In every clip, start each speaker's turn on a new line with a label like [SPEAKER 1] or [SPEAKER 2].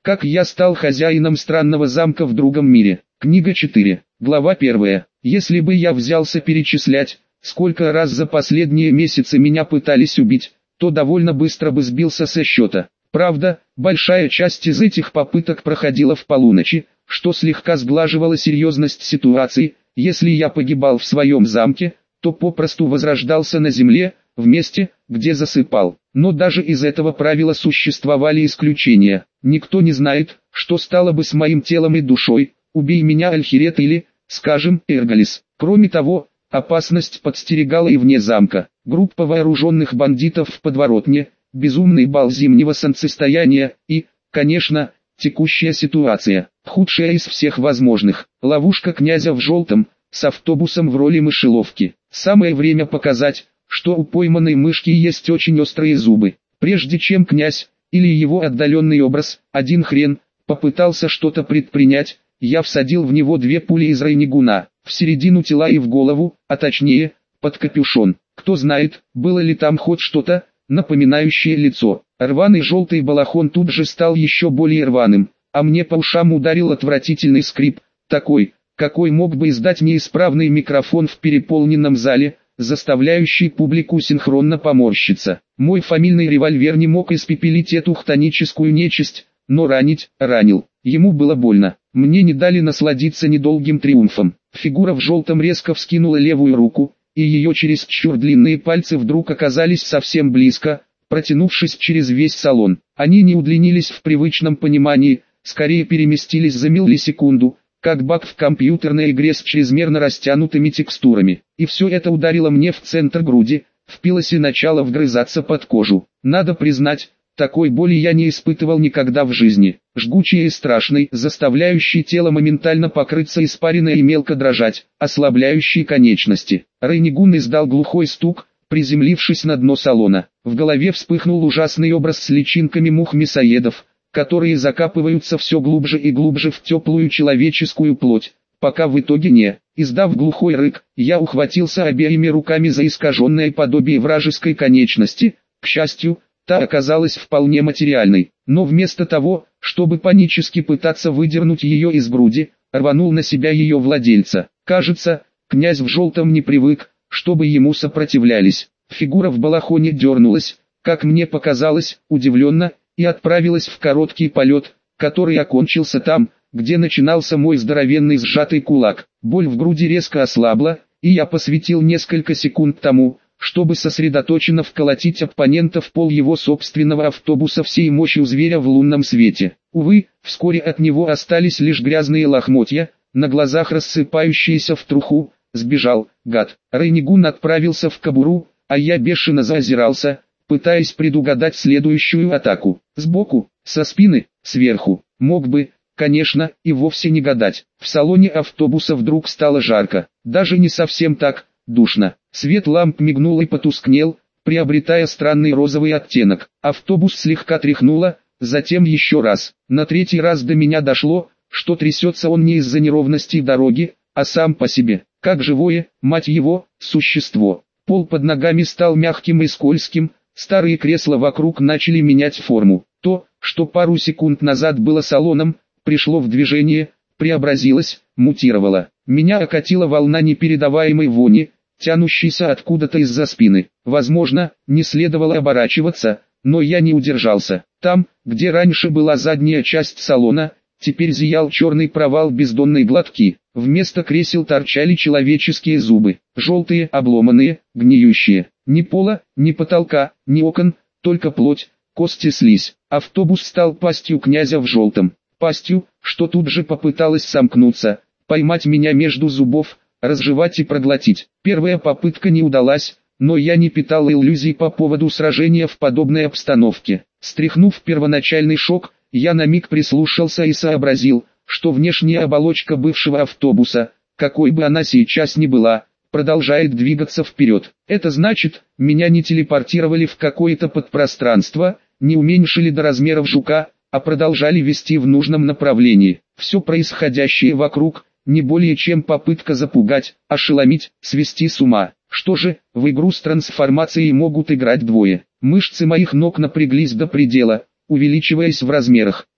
[SPEAKER 1] Как я стал хозяином странного замка в другом мире. Книга 4. Глава 1. Если бы я взялся перечислять, сколько раз за последние месяцы меня пытались убить, то довольно быстро бы сбился со счета. Правда, большая часть из этих попыток проходила в полуночи, что слегка сглаживало серьезность ситуации. Если я погибал в своем замке, то попросту возрождался на земле, в месте, где засыпал. Но даже из этого правила существовали исключения. Никто не знает, что стало бы с моим телом и душой, убей меня Альхирет или, скажем, Эргалис. Кроме того, опасность подстерегала и вне замка. Группа вооруженных бандитов в подворотне, безумный бал зимнего солнцестояния и, конечно, текущая ситуация, худшая из всех возможных. Ловушка князя в желтом, с автобусом в роли мышеловки. Самое время показать, что у пойманной мышки есть очень острые зубы. Прежде чем князь, или его отдаленный образ, один хрен, попытался что-то предпринять, я всадил в него 2 пули из Рейнигуна, в середину тела и в голову, а точнее, под капюшон. Кто знает, было ли там хоть что-то, напоминающее лицо. Рваный желтый балахон тут же стал еще более рваным, а мне по ушам ударил отвратительный скрип, такой, какой мог бы издать неисправный микрофон в переполненном зале, заставляющий публику синхронно поморщиться. Мой фамильный револьвер не мог испепелить эту хтоническую нечисть, но ранил. Ему было больно. Мне не дали насладиться недолгим триумфом. Фигура в желтом резко вскинула левую руку, и ее чересчур длинные пальцы вдруг оказались совсем близко, протянувшись через весь салон. Они не удлинились в привычном понимании, скорее переместились за миллисекунду, как баг в компьютерной игре с чрезмерно растянутыми текстурами. И все это ударило мне в центр груди, впилось и начало вгрызаться под кожу. Надо признать, такой боли я не испытывал никогда в жизни. Жгучий и страшный, заставляющий тело моментально покрыться испариной и мелко дрожать, ослабляющий конечности. Рейнигун издал глухой стук, приземлившись на дно салона. В голове вспыхнул ужасный образ с личинками мух-мясоедов, которые закапываются все глубже и глубже в теплую человеческую плоть, пока в итоге не. Издав глухой рык, я ухватился обеими руками за искаженное подобие вражеской конечности. К счастью, та оказалась вполне материальной, но вместо того, чтобы панически пытаться выдернуть ее из груди, рванул на себя ее владельца. Кажется, князь в желтом не привык, чтобы ему сопротивлялись. Фигура в балахоне дернулась, как мне показалось, удивленно, и отправилась в короткий полет, который окончился там, где начинался мой здоровенный сжатый кулак. Боль в груди резко ослабла, и я посвятил несколько секунд тому, чтобы сосредоточенно вколотить оппонента в пол его собственного автобуса всей мощью зверя в лунном свете. Увы, вскоре от него остались лишь грязные лохмотья, на глазах рассыпающиеся в труху. Сбежал, гад. Рейнигун отправился в кобуру, а я бешено заозирался, пытаясь предугадать следующую атаку. Сбоку, со спины, сверху. Мог бы, конечно, и вовсе не гадать. В салоне автобуса вдруг стало жарко. Даже не совсем так, душно. Свет ламп мигнул и потускнел, приобретая странный розовый оттенок. Автобус слегка тряхнуло, затем еще раз. На 3-й раз до меня дошло, что трясется он не из-за неровностей дороги, а сам по себе, как живое, мать его, существо. Пол под ногами стал мягким и скользким, старые кресла вокруг начали менять форму. То, что пару секунд назад было салоном, пришло в движение, преобразилось, мутировало. Меня окатила волна непередаваемой вони, тянущейся откуда-то из-за спины. Возможно, не следовало оборачиваться, но я не удержался. Там, где раньше была задняя часть салона, теперь зиял черный провал бездонной глотки. Вместо кресел торчали человеческие зубы, желтые, обломанные, гниющие. Ни пола, ни потолка, ни окон, только плоть, кости, слизь. Автобус стал пастью князя в желтом. Пастью, что тут же попыталась сомкнуться, поймать меня между зубов, разжевать и проглотить. Первая попытка не удалась, но я не питал иллюзий по поводу сражения в подобной обстановке. Стряхнув первоначальный шок, я на миг прислушался и сообразил, что внешняя оболочка бывшего автобуса, какой бы она сейчас ни была, продолжает двигаться вперед. Это значит, меня не телепортировали в какое-то подпространство, не уменьшили до размеров жука, а продолжали вести в нужном направлении. Все происходящее вокруг, не более чем попытка запугать, ошеломить, свести с ума. Что же, в игру с трансформацией могут играть двое. Мышцы моих ног напряглись до предела, увеличиваясь в размерах.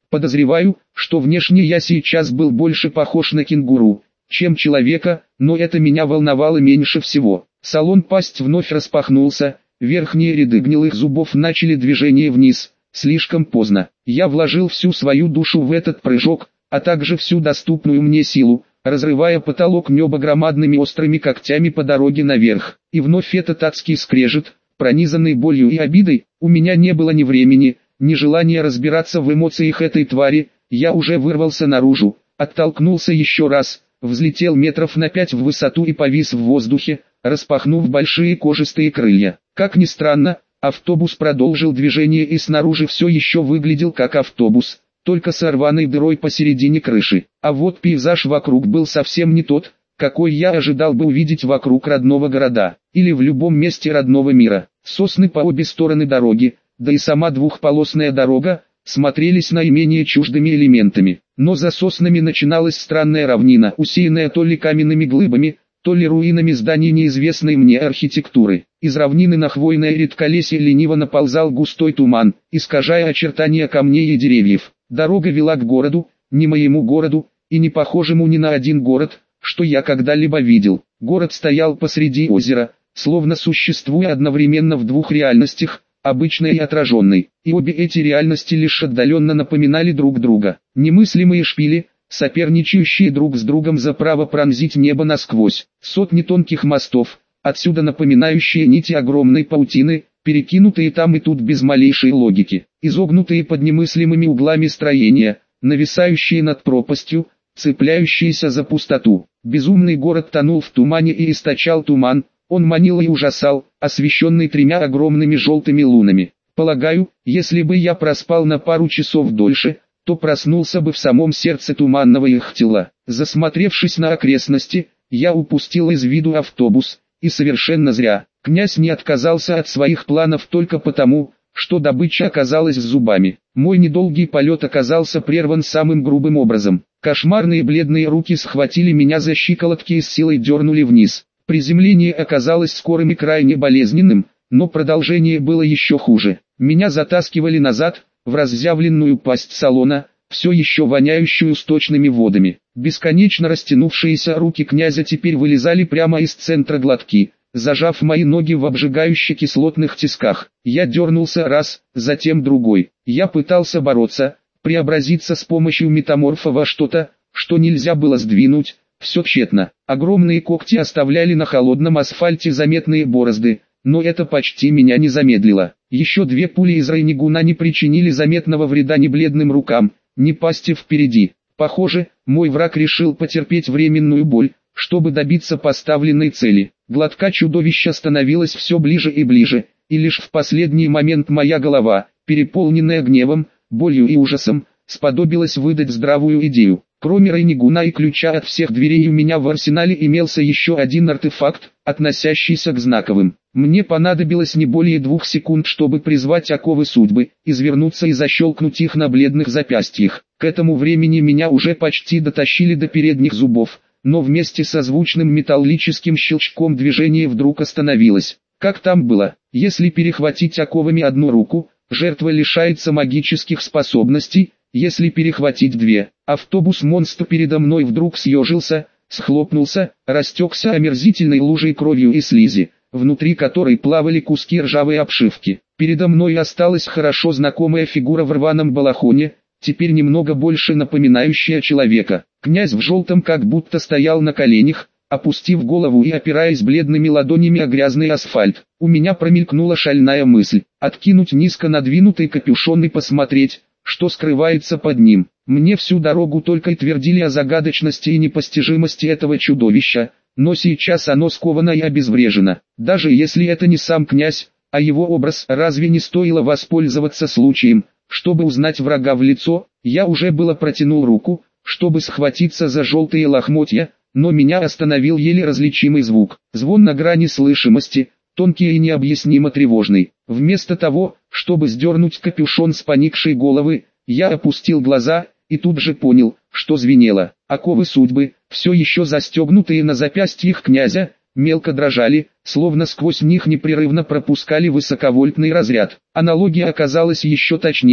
[SPEAKER 1] Подозреваю, что внешне я сейчас был больше похож на кенгуру, чем человека, но это меня волновало меньше всего. Салон пасть вновь распахнулся, верхние ряды гнилых зубов начали движение вниз. Слишком поздно. Я вложил всю свою душу в этот прыжок, а также всю доступную мне силу, разрывая потолок неба громадными острыми когтями по дороге наверх. И вновь этот адский скрежет, пронизанный болью и обидой. У меня не было ни времени, ни желания разбираться в эмоциях этой твари. Я уже вырвался наружу, оттолкнулся еще раз, взлетел метров на 5 в высоту и повис в воздухе, распахнув большие кожистые крылья. Как ни странно, автобус продолжил движение и снаружи все еще выглядел как автобус, только с рваной дырой посередине крыши. А вот пейзаж вокруг был совсем не тот, какой я ожидал бы увидеть вокруг родного города, или в любом месте родного мира. Сосны по обе стороны дороги, да и сама двухполосная дорога, смотрелись наименее чуждыми элементами. Но за соснами начиналась странная равнина, усеянная то ли каменными глыбами, то ли руинами зданий неизвестной мне архитектуры. Из равнины на хвойное редколесье лениво наползал густой туман, искажая очертания камней и деревьев. Дорога вела к городу, не моему городу, и не похожему ни на один город, что я когда-либо видел. Город стоял посреди озера, словно существуя одновременно в двух реальностях, обычной и отраженной, и обе эти реальности лишь отдаленно напоминали друг друга. Немыслимые шпили, соперничающие друг с другом за право пронзить небо насквозь. Сотни тонких мостов, отсюда напоминающие нити огромной паутины, перекинутые там и тут без малейшей логики. Изогнутые под немыслимыми углами строения, нависающие над пропастью, цепляющиеся за пустоту. Безумный город тонул в тумане и источал туман. Он манил и ужасал, освещенный 3 огромными желтыми лунами. Полагаю, если бы я проспал на пару часов дольше, то проснулся бы в самом сердце туманного Ихтила. Засмотревшись на окрестности, я упустил из виду автобус, и совершенно зря. Князь не отказался от своих планов только потому, что добыча оказалась с зубами. Мой недолгий полет оказался прерван самым грубым образом. Кошмарные бледные руки схватили меня за щиколотки и с силой дернули вниз. Приземление оказалось скорым и крайне болезненным, но продолжение было еще хуже. Меня затаскивали назад, в разъявленную пасть салона, все еще воняющую сточными водами. Бесконечно растянувшиеся руки князя теперь вылезали прямо из центра глотки, зажав мои ноги в обжигающе кислотных тисках. Я дернулся раз, затем другой. Я пытался бороться, преобразиться с помощью метаморфа во что-то, что нельзя было сдвинуть. Все тщетно. Огромные когти оставляли на холодном асфальте заметные борозды, но это почти меня не замедлило. Еще 2 пули из Райнигуна не причинили заметного вреда ни бледным рукам, ни пасти впереди. Похоже, мой враг решил потерпеть временную боль, чтобы добиться поставленной цели. Глотка чудовища становилась все ближе и ближе, и лишь в последний момент моя голова, переполненная гневом, болью и ужасом, сподобилась выдать здравую идею. Кроме Райнигуна и ключа от всех дверей у меня в арсенале имелся еще один артефакт, относящийся к знаковым. Мне понадобилось не более 2 секунд, чтобы призвать оковы судьбы, извернуться и защелкнуть их на бледных запястьях. К этому времени меня уже почти дотащили до передних зубов, но вместе со звучным металлическим щелчком движение вдруг остановилось. Как там было? Если перехватить оковами одну руку, жертва лишается магических способностей. Если перехватить 2, автобус-монстр передо мной вдруг съежился, схлопнулся, растекся омерзительной лужей кровью и слизи, внутри которой плавали куски ржавой обшивки. Передо мной осталась хорошо знакомая фигура в рваном балахоне, теперь немного больше напоминающая человека. Князь в желтом как будто стоял на коленях, опустив голову и опираясь бледными ладонями о грязный асфальт. У меня промелькнула шальная мысль, откинуть низко надвинутый капюшон и посмотреть, что скрывается под ним. Мне всю дорогу только и твердили о загадочности и непостижимости этого чудовища, но сейчас оно сковано и обезврежено. Даже если это не сам князь, а его образ, разве не стоило воспользоваться случаем, чтобы узнать врага в лицо? Я уже было протянул руку, чтобы схватиться за желтые лохмотья, но меня остановил еле различимый звук. Звон на грани слышимости, тонкий и необъяснимо тревожный. Вместо того, чтобы сдернуть капюшон с поникшей головы, я опустил глаза, и тут же понял, что звенело. Оковы судьбы, все еще застегнутые на запястьях князя, мелко дрожали, словно сквозь них непрерывно пропускали высоковольтный разряд. Аналогия оказалась еще точнее,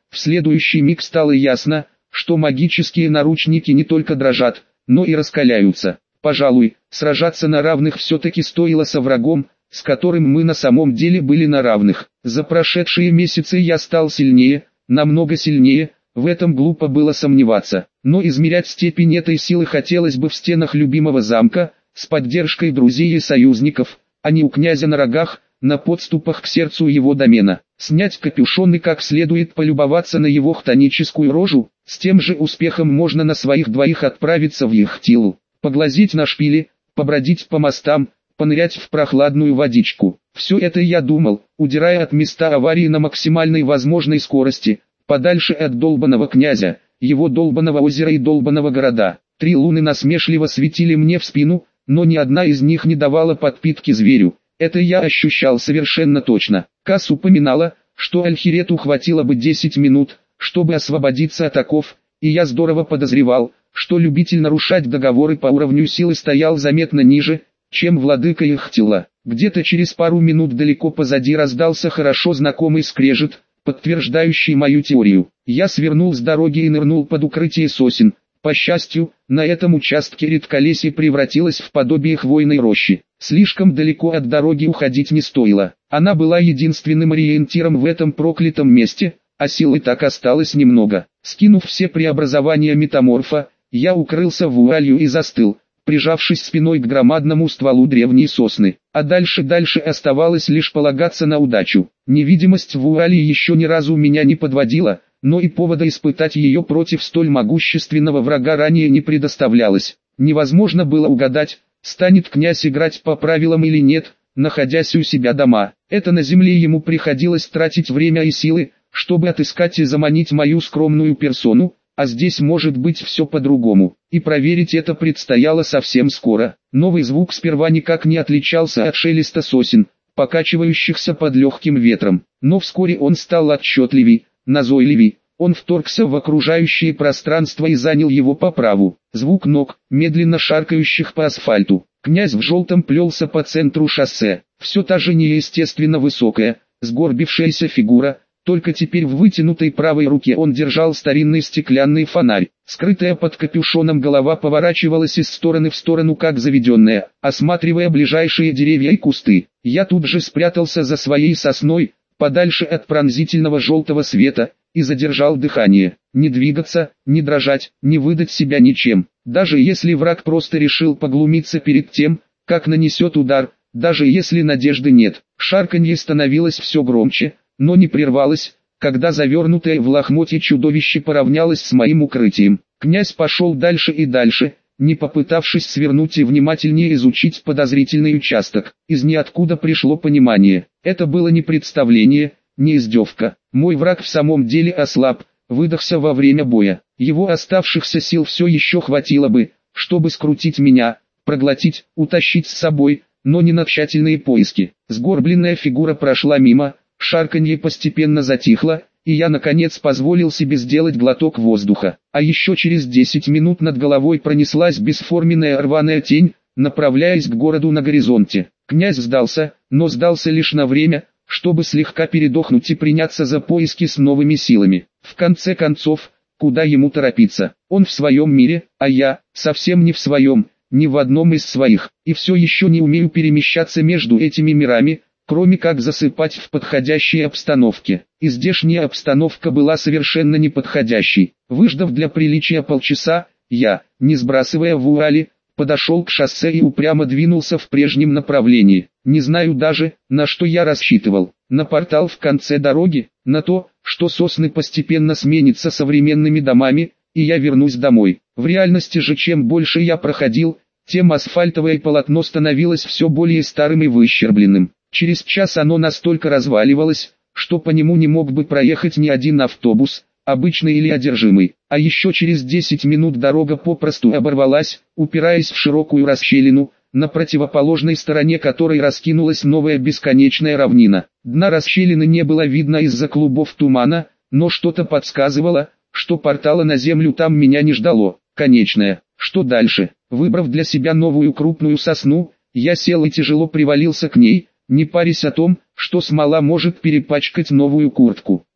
[SPEAKER 1] В следующий миг стало ясно, что магические наручники не только дрожат, но и раскаляются. Пожалуй, сражаться на равных все-таки стоило со врагом, с которым мы на самом деле были на равных. За прошедшие месяцы я стал сильнее, намного сильнее, в этом глупо было сомневаться. Но измерять степень этой силы хотелось бы в стенах любимого замка, с поддержкой друзей и союзников, а не у князя на рогах, на подступах к сердцу его домена. Снять капюшон и как следует полюбоваться на его хтоническую рожу, с тем же успехом можно на своих двоих отправиться в Яхтилу, поглазеть на шпили, побродить по мостам, понырять в прохладную водичку. Все это я думал, удирая от места аварии на максимальной возможной скорости, подальше от долбаного князя, его долбаного озера и долбаного города. 3 луны насмешливо светили мне в спину, но ни одна из них не давала подпитки зверю. Это я ощущал совершенно точно. Кас упоминала, что Альхирету хватило бы 10 минут, чтобы освободиться от оков, и я здорово подозревал, что любитель нарушать договоры по уровню силы стоял заметно ниже, чем владыка Яхтила. Где-то через пару минут далеко позади раздался хорошо знакомый скрежет, подтверждающий мою теорию. Я свернул с дороги и нырнул под укрытие сосен. По счастью, на этом участке редколесье превратилось в подобие хвойной рощи. Слишком далеко от дороги уходить не стоило. Она была единственным ориентиром в этом проклятом месте, а силы так осталось немного. Скинув все преобразования метаморфа, я укрылся в вуалью и застыл, прижавшись спиной к громадному стволу древней сосны. А дальше оставалось лишь полагаться на удачу. Невидимость в вуале еще ни разу меня не подводила, но и повода испытать ее против столь могущественного врага ранее не предоставлялось. Невозможно было угадать, станет князь играть по правилам или нет, находясь у себя дома. Это на земле ему приходилось тратить время и силы, чтобы отыскать и заманить мою скромную персону, а здесь может быть все по-другому. И проверить это предстояло совсем скоро. Новый звук сперва никак не отличался от шелеста сосен, покачивающихся под легким ветром, но вскоре он стал отчетливей, назойливей. Он вторгся в окружающее пространство и занял его по праву. Звук ног, медленно шаркающих по асфальту. Князь в желтом плелся по центру шоссе. Все та же неестественно высокая, сгорбившаяся фигура, только теперь в вытянутой правой руке он держал старинный стеклянный фонарь. Скрытая под капюшоном голова поворачивалась из стороны в сторону как заведенная, осматривая ближайшие деревья и кусты. Я тут же спрятался за своей сосной, подальше от пронзительного желтого света, и задержал дыхание. Не двигаться, не дрожать, не выдать себя ничем. Даже если враг просто решил поглумиться перед тем, как нанесет удар, даже если надежды нет. Шарканье становилось все громче, но не прервалось, когда завернутое в лохмотье чудовище поравнялось с моим укрытием. Князь пошел дальше и дальше, не попытавшись свернуть и внимательнее изучить подозрительный участок. Из ниоткуда пришло понимание. Это было не представление, не издевка. Мой враг в самом деле ослаб, выдохся во время боя. Его оставшихся сил все еще хватило бы, чтобы скрутить меня, проглотить, утащить с собой, но не на тщательные поиски. Сгорбленная фигура прошла мимо, шарканье постепенно затихло, и я наконец позволил себе сделать глоток воздуха. А еще через 10 минут над головой пронеслась бесформенная рваная тень, направляясь к городу на горизонте. Князь сдался, но сдался лишь на время, чтобы слегка передохнуть и приняться за поиски с новыми силами. В конце концов, куда ему торопиться? Он в своем мире, а я, совсем не в своем, ни в одном из своих, и все еще не умею перемещаться между этими мирами, кроме как засыпать в подходящей обстановке. И здешняя обстановка была совершенно неподходящей. Выждав для приличия полчаса, я, не сбрасывая вуали, подошел к шоссе и упрямо двинулся в прежнем направлении. Не знаю даже, на что я рассчитывал. На портал в конце дороги, на то, что сосны постепенно сменятся современными домами, и я вернусь домой. В реальности же чем больше я проходил, тем асфальтовое полотно становилось все более старым и выщербленным. Через час оно настолько разваливалось, что по нему не мог бы проехать ни один автобус, обычный или одержимый. А еще через 10 минут дорога попросту оборвалась, упираясь в широкую расщелину, на противоположной стороне которой раскинулась новая бесконечная равнина. Дна расщелины не было видно из-за клубов тумана, но что-то подсказывало, что портала на землю там меня не ждало. Конечное. Что дальше? Выбрав для себя новую крупную сосну, я сел и тяжело привалился к ней, не парясь о том, что смола может перепачкать новую куртку.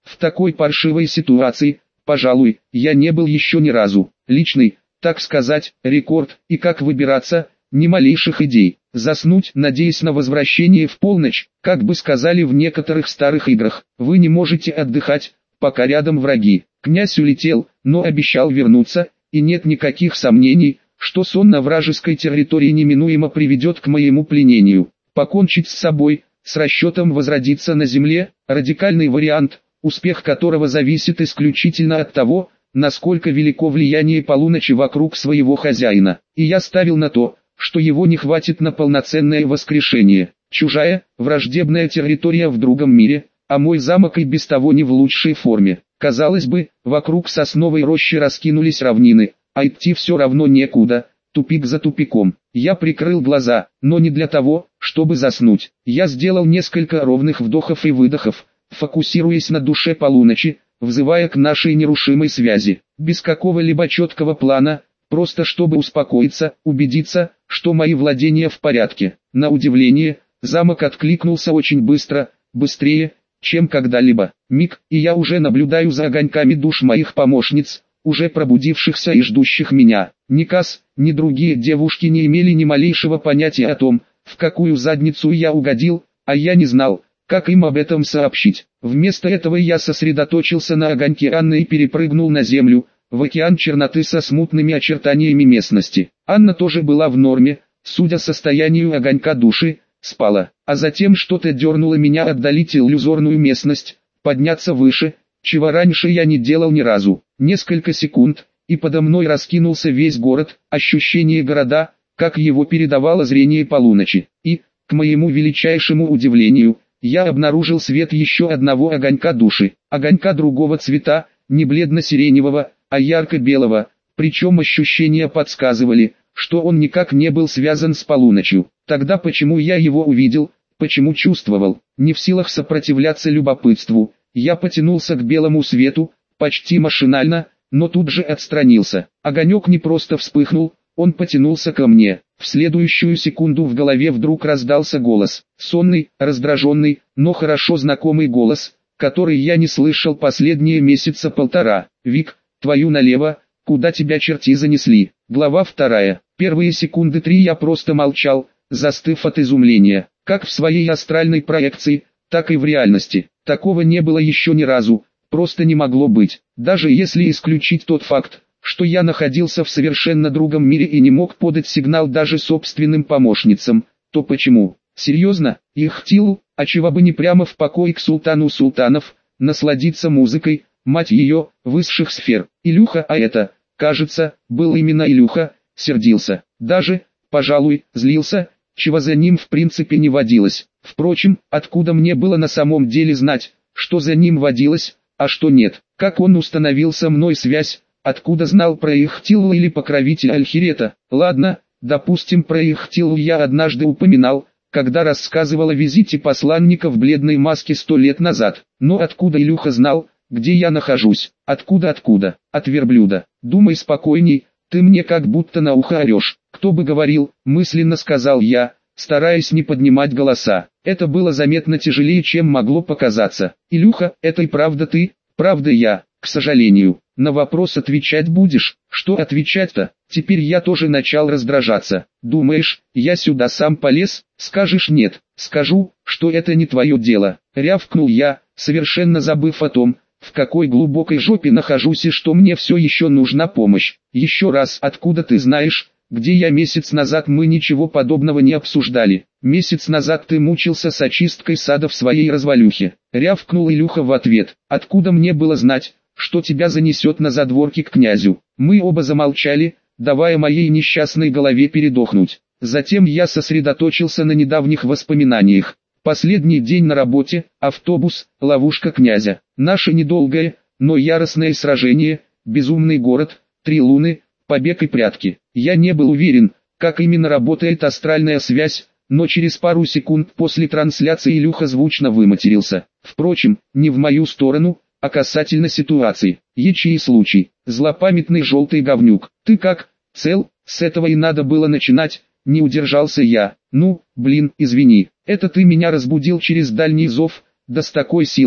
[SPEAKER 1] В такой паршивой ситуации, пожалуй, я не был еще ни разу. Личный, так сказать, рекорд, и как выбираться, ни малейших идей. Заснуть, надеясь на возвращение в полночь, как бы сказали в некоторых старых играх, вы не можете отдыхать, пока рядом враги. Князь улетел, но обещал вернуться, и нет никаких сомнений, что сон на вражеской территории неминуемо приведет к моему пленению. Покончить с собой, с расчетом возродиться на земле, радикальный вариант, успех которого зависит исключительно от того, насколько велико влияние полуночи вокруг своего хозяина. И я ставил на то, что его не хватит на полноценное воскрешение. Чужая, враждебная территория в другом мире, а мой замок и без того не в лучшей форме. Казалось бы, вокруг сосновой рощи раскинулись равнины, а идти все равно некуда, тупик за тупиком. Я прикрыл глаза, но не для того, чтобы заснуть. Я сделал несколько ровных вдохов и выдохов, фокусируясь на душе полуночи, взывая к нашей нерушимой связи, без какого-либо четкого плана, просто чтобы успокоиться, убедиться, что мои владения в порядке. На удивление, замок откликнулся очень быстро, быстрее, чем когда-либо. Миг, и я уже наблюдаю за огоньками душ моих помощниц, уже пробудившихся и ждущих меня. Ни Кас, ни другие девушки не имели ни малейшего понятия о том, в какую задницу я угодил, а я не знал, как им об этом сообщить. Вместо этого я сосредоточился на огоньке Анны и перепрыгнул на землю, в океан черноты со смутными очертаниями местности. Анна тоже была в норме, судя состоянию огонька души, спала. А затем что-то дернуло меня отдалить иллюзорную местность, подняться выше, чего раньше я не делал ни разу. Несколько секунд, и подо мной раскинулся весь город, ощущение города, как его передавало зрение полуночи. И, к моему величайшему удивлению, я обнаружил свет еще одного огонька души, огонька другого цвета, не бледно-сиреневого, а ярко-белого, причем ощущения подсказывали, что он никак не был связан с полуночью. Тогда почему я его увидел, почему чувствовал? Не в силах сопротивляться любопытству, я потянулся к белому свету, почти машинально, но тут же отстранился. Огонек не просто вспыхнул, он потянулся ко мне. В следующую секунду в голове вдруг раздался голос. Сонный, раздраженный, но хорошо знакомый голос, который я не слышал последние месяца полтора. «Вик, твою налево, куда тебя черти занесли?» Глава 2. Первые секунды 3 я просто молчал, застыв от изумления. Как в своей астральной проекции, так и в реальности. Такого не было еще ни разу, просто не могло быть. Даже если исключить тот факт, что я находился в совершенно другом мире и не мог подать сигнал даже собственным помощницам, то почему? Серьезно, Ихтил, а чего бы не прямо в покой к султану султанов, насладиться музыкой, мать ее, высших сфер. Илюха, а это, кажется, был именно Илюха, сердился. Даже, пожалуй, злился, чего за ним в принципе не водилось. Впрочем, откуда мне было на самом деле знать, что за ним водилось, а что нет? Как он установил со мной связь? Откуда знал про Ихтилу или покровителя Альхирета? Ладно, допустим, про Ихтилу я однажды упоминал, когда рассказывал о визите посланника в бледной маске 100 лет назад. Но откуда Илюха знал, где я нахожусь? Откуда? От верблюда. Думай спокойней, ты мне как будто на ухо орешь. Кто бы говорил, мысленно сказал я, стараясь не поднимать голоса. Это было заметно тяжелее, чем могло показаться. Илюха, это и правда ты? Правда я, к сожалению. На вопрос отвечать будешь? Что отвечать-то? Теперь я тоже начал раздражаться. Думаешь, я сюда сам полез? Скажешь нет. Скажу, что это не твое дело. Рявкнул я, совершенно забыв о том, в какой глубокой жопе нахожусь и что мне все еще нужна помощь. Еще раз, откуда ты знаешь, где я месяц назад? Мы ничего подобного не обсуждали. Месяц назад ты мучился с очисткой сада в своей развалюхе. Рявкнул Илюха в ответ. Откуда мне было знать, что тебя занесет на задворки к князю? Мы оба замолчали, давая моей несчастной голове передохнуть. Затем я сосредоточился на недавних воспоминаниях. Последний день на работе, автобус, ловушка князя. Наше недолгое, но яростное сражение, безумный город, 3 луны, побег и прятки. Я не был уверен, как именно работает астральная связь, но через пару секунд после трансляции Илюха звучно выматерился. Впрочем, не в мою сторону, а касательно ситуации. Ячий случай. Злопамятный желтый говнюк. Ты как? Цел? С этого и надо было начинать. Не удержался я. Ну, блин, извини. Это ты меня разбудил через дальний зов, да с такой силой,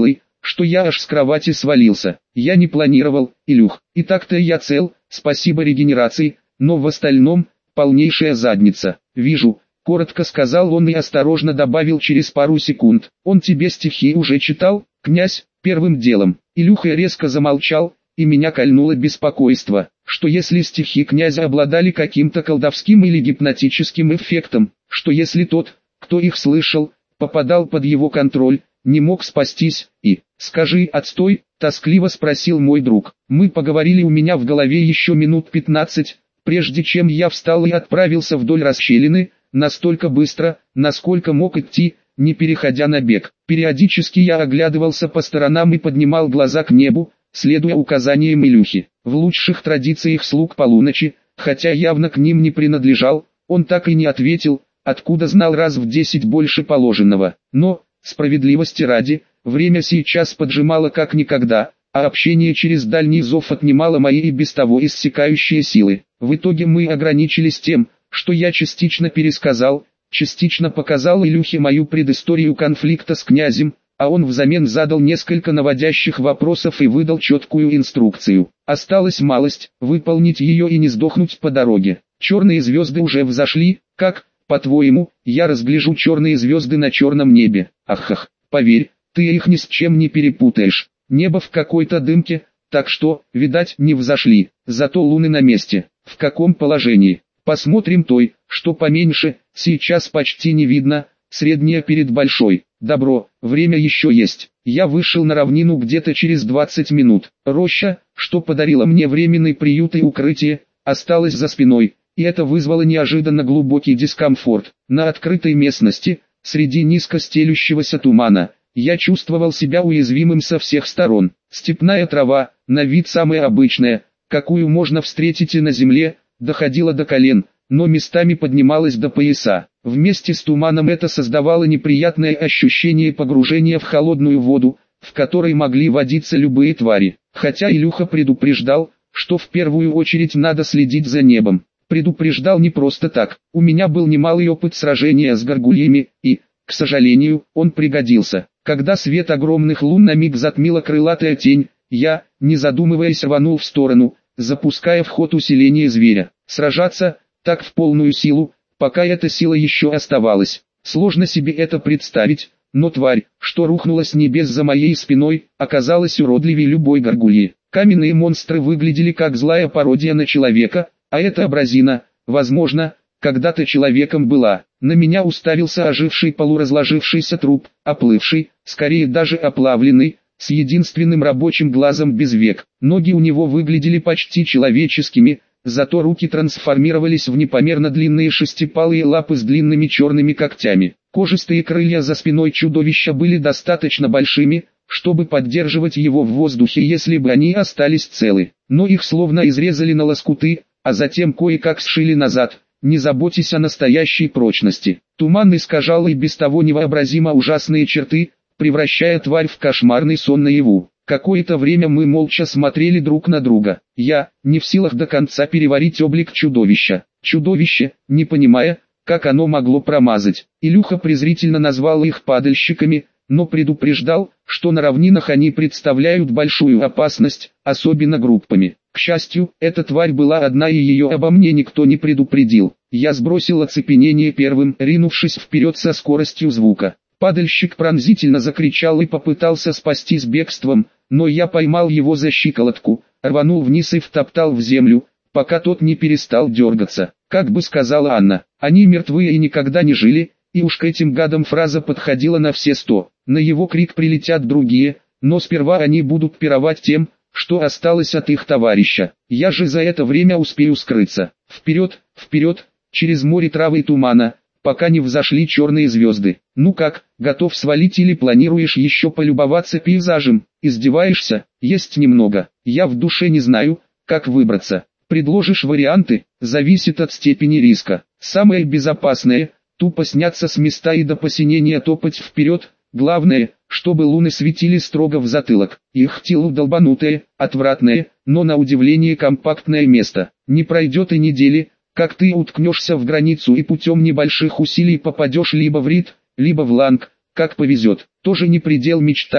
[SPEAKER 1] что я аж с кровати свалился. Я не планировал, Илюх, и так-то я цел, спасибо регенерации, но в остальном, полнейшая задница. Вижу, коротко сказал он и осторожно добавил через пару секунд. Он тебе стихи уже читал, князь? Первым делом. Илюха резко замолчал, и меня кольнуло беспокойство, что если стихи князя обладали каким-то колдовским или гипнотическим эффектом, что если тот, кто их слышал, попадал под его контроль, не мог спастись, и, скажи, отстой, тоскливо спросил мой друг. Мы поговорили у меня в голове еще минут 15, прежде чем я встал и отправился вдоль расщелины, настолько быстро, насколько мог идти, не переходя на бег. Периодически я оглядывался по сторонам и поднимал глаза к небу, следуя указаниям Илюхи. В лучших традициях слуг полуночи, хотя явно к ним не принадлежал, он так и не ответил, откуда знал раз в 10 больше положенного. Но, справедливости ради, время сейчас поджимало как никогда, а общение через дальний зов отнимало мои и без того иссякающие силы. В итоге мы ограничились тем, что я частично пересказал, частично показал Илюхе мою предысторию конфликта с князем, а он взамен задал несколько наводящих вопросов и выдал четкую инструкцию. Осталась малость, выполнить ее и не сдохнуть по дороге. Черные звезды уже взошли, как, по-твоему, я разгляжу черные звезды на черном небе? Ах, поверь, ты их ни с чем не перепутаешь. Небо в какой-то дымке, так что, видать, не взошли, зато луны на месте. В каком положении? Посмотрим той, что поменьше, сейчас почти не видно, средняя перед большой. Добро, время еще есть. Я вышел на равнину где-то через 20 минут. Роща, что подарила мне временный приют и укрытие, осталась за спиной, и это вызвало неожиданно глубокий дискомфорт. На открытой местности, среди низко стелющегося тумана, я чувствовал себя уязвимым со всех сторон. Степная трава, на вид самая обычная, какую можно встретить и на земле, доходила до колен, но местами поднималась до пояса. Вместе с туманом это создавало неприятное ощущение погружения в холодную воду, в которой могли водиться любые твари. Хотя Илюха предупреждал, что в первую очередь надо следить за небом. Предупреждал не просто так. У меня был немалый опыт сражения с горгульями, и, к сожалению, он пригодился. Когда свет огромных лун на миг затмила крылатая тень, я, не задумываясь, рванул в сторону, запуская в ход усиление зверя. Сражаться, так в полную силу, пока эта сила еще оставалась. Сложно себе это представить, но тварь, что рухнула с небес за моей спиной, оказалась уродливее любой горгульи. Каменные монстры выглядели как злая пародия на человека, а эта абразина, возможно, когда-то человеком была. На меня уставился оживший полуразложившийся труп, оплывший, скорее даже оплавленный, с единственным рабочим глазом без век. Ноги у него выглядели почти человеческими, зато руки трансформировались в непомерно длинные шестипалые лапы с длинными черными когтями. Кожистые крылья за спиной чудовища были достаточно большими, чтобы поддерживать его в воздухе, если бы они остались целы. Но их словно изрезали на лоскуты, а затем кое-как сшили назад, не заботясь о настоящей прочности. Туман искажал и без того невообразимо ужасные черты, превращая тварь в кошмарный сон наяву. Какое-то время мы молча смотрели друг на друга. Я, не в силах до конца переварить облик чудовища. Чудовище, не понимая, как оно могло промазать. Илюха презрительно назвал их падальщиками, но предупреждал, что на равнинах они представляют большую опасность, особенно группами. К счастью, эта тварь была одна и ее обо мне никто не предупредил. Я сбросил оцепенение первым, ринувшись вперед со скоростью звука. Падальщик пронзительно закричал и попытался спастись бегством, но я поймал его за щиколотку, рванул вниз и втоптал в землю, пока тот не перестал дергаться. Как бы сказала Анна, они мертвые и никогда не жили, и уж к этим гадам фраза подходила на все 100. На его крик прилетят другие, но сперва они будут пировать тем, что осталось от их товарища. Я же за это время успею скрыться. Вперед, вперед, через море травы и тумана, пока не взошли черные звезды. Ну как, готов свалить или планируешь еще полюбоваться пейзажем? Издеваешься? Есть немного. Я в душе не знаю, как выбраться. Предложишь варианты? Зависит от степени риска. Самое безопасное – тупо сняться с места и до посинения топать вперед. Главное, чтобы луны светили строго в затылок. Их тело долбанутое, отвратное, но на удивление компактное место. Не пройдет и недели, как ты уткнешься в границу и путем небольших усилий попадешь либо в Рид, либо в Ланг, как повезет. Тоже не предел мечтаний,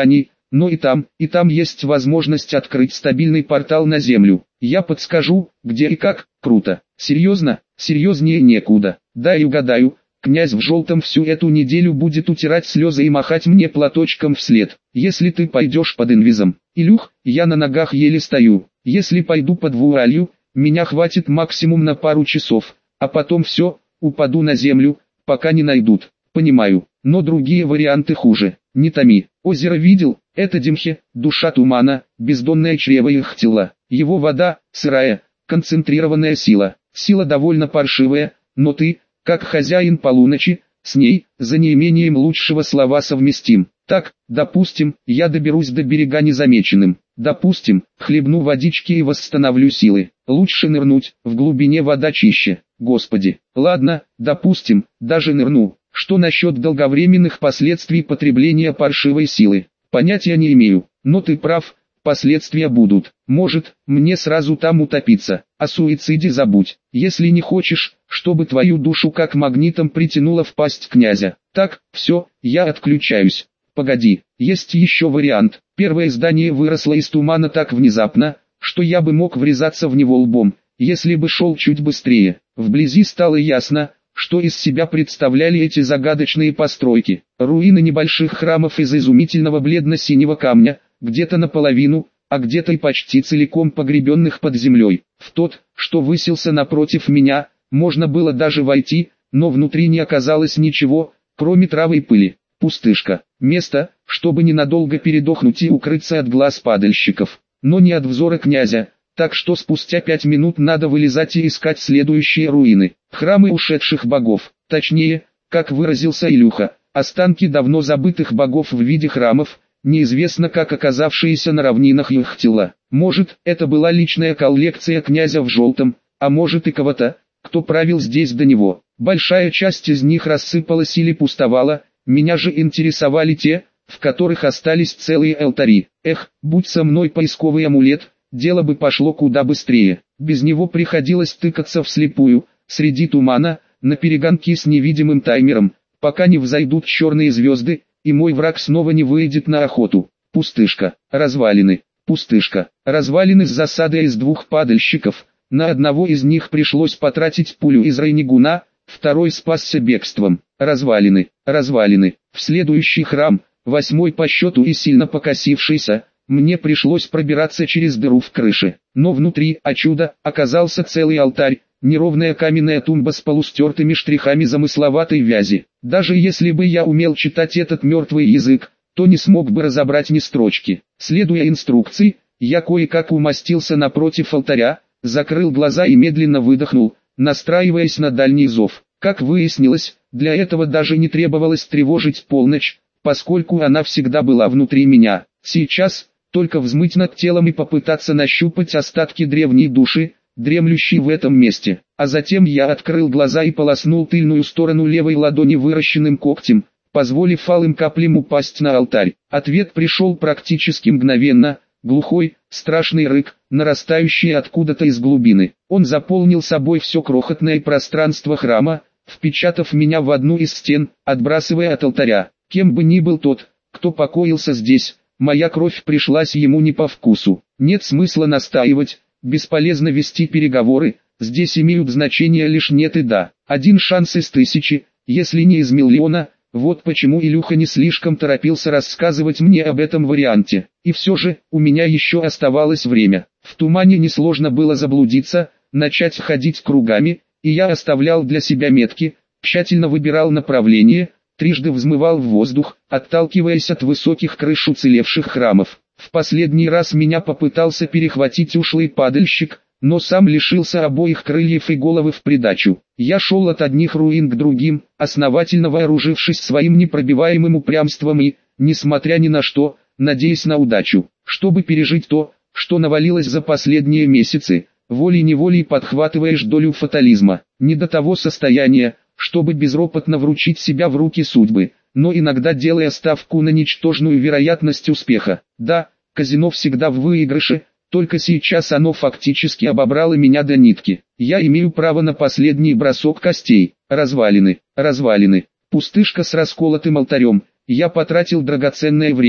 [SPEAKER 1] но и там есть возможность открыть стабильный портал на Землю. Я подскажу, где и как. Круто. Серьезно? Серьезнее некуда. Дай угадаю. Князь в желтом всю эту неделю будет утирать слезы и махать мне платочком вслед. Если ты пойдешь под инвизом, Илюх, я на ногах еле стою. Если пойду под вуалью, меня хватит максимум на пару часов, а потом все, упаду на землю, пока не найдут. Понимаю, но другие варианты хуже. Не томи. Озеро видел? Это Демхе, душа тумана, бездонное чрево их тела. Его вода, сырая, концентрированная сила. Сила довольно паршивая, но ты, как хозяин полуночи, с ней, за неимением лучшего слова совместим. Так, допустим, я доберусь до берега незамеченным. Допустим, хлебну водички и восстановлю силы. Лучше нырнуть, в глубине вода чище. Господи, ладно, допустим, даже нырну. Что насчет долговременных последствий потребления паршивой силы? Понятия не имею, но ты прав, последствия будут. Может, мне сразу там утопиться. О суициде забудь, если не хочешь, чтобы твою душу как магнитом притянуло в пасть князя. Так, все, я отключаюсь. Погоди, есть еще вариант. Первое здание выросло из тумана так внезапно, что я бы мог врезаться в него лбом, если бы шел чуть быстрее. Вблизи стало ясно, что из себя представляли эти загадочные постройки. Руины небольших храмов из изумительного бледно-синего камня, где-то наполовину, а где-то и почти целиком погребенных под землей. В тот, что высился напротив меня, можно было даже войти, но внутри не оказалось ничего, кроме травы и пыли. Пустышка. Место, чтобы ненадолго передохнуть и укрыться от глаз падальщиков, но не от взора князя. Так что спустя 5 минут надо вылезать и искать следующие руины. Храмы ушедших богов, точнее, как выразился Илюха, останки давно забытых богов в виде храмов, неизвестно как оказавшиеся на равнинах их тела. Может, это была личная коллекция князя в желтом, а может и кого-то, кто правил здесь до него. Большая часть из них рассыпалась или пустовала, меня же интересовали те, в которых остались целые алтари. Эх, будь со мной поисковый амулет, дело бы пошло куда быстрее. Без него приходилось тыкаться вслепую, среди тумана, на перегонки с невидимым таймером, пока не взойдут черные звезды, и мой враг снова не выйдет на охоту. Пустышка, развалины, пустышка, развалины с засадой из 2 падальщиков. На одного из них пришлось потратить пулю из Райнигуна, второй спасся бегством. Развалины, развалины. В следующий храм, 8-й по счету и сильно покосившийся, мне пришлось пробираться через дыру в крыше. Но внутри, о чудо, оказался целый алтарь, неровная каменная тумба с полустертыми штрихами замысловатой вязи. Даже если бы я умел читать этот мертвый язык, то не смог бы разобрать ни строчки. Следуя инструкции, я кое-как умостился напротив алтаря, закрыл глаза и медленно выдохнул, настраиваясь на дальний зов. Как выяснилось, для этого даже не требовалось тревожить полночь, поскольку она всегда была внутри меня. Сейчас, только взмыть над телом и попытаться нащупать остатки древней души, дремлющей в этом месте. А затем я открыл глаза и полоснул тыльную сторону левой ладони выращенным когтем, позволив алым каплям упасть на алтарь. Ответ пришел практически мгновенно, глухой, страшный рык, нарастающий откуда-то из глубины. Он заполнил собой все крохотное пространство храма, впечатав меня в одну из стен, отбрасывая от алтаря. Кем бы ни был тот, кто покоился здесь, моя кровь пришлась ему не по вкусу. Нет смысла настаивать, бесполезно вести переговоры, здесь имеют значение лишь нет и да. Один шанс из 1000, если не из миллиона. Вот почему Илюха не слишком торопился рассказывать мне об этом варианте. И все же, у меня еще оставалось время. В тумане несложно было заблудиться, начать ходить кругами, и я оставлял для себя метки, тщательно выбирал направление, трижды взмывал в воздух, отталкиваясь от высоких крыш уцелевших храмов. В последний раз меня попытался перехватить ушлый падальщик, но сам лишился обоих крыльев и головы в придачу. Я шел от одних руин к другим, основательно вооружившись своим непробиваемым упрямством и, несмотря ни на что, надеясь на удачу. Чтобы пережить то, что навалилось за последние месяцы, волей-неволей подхватываешь долю фатализма. Не до того состояния, чтобы безропотно вручить себя в руки судьбы, но иногда делая ставку на ничтожную вероятность успеха. Да, казино всегда в выигрыше, только сейчас оно фактически обобрало меня до нитки. Я имею право на последний бросок костей. Развалины, развалины, пустышка с расколотым алтарем. Я потратил драгоценное время,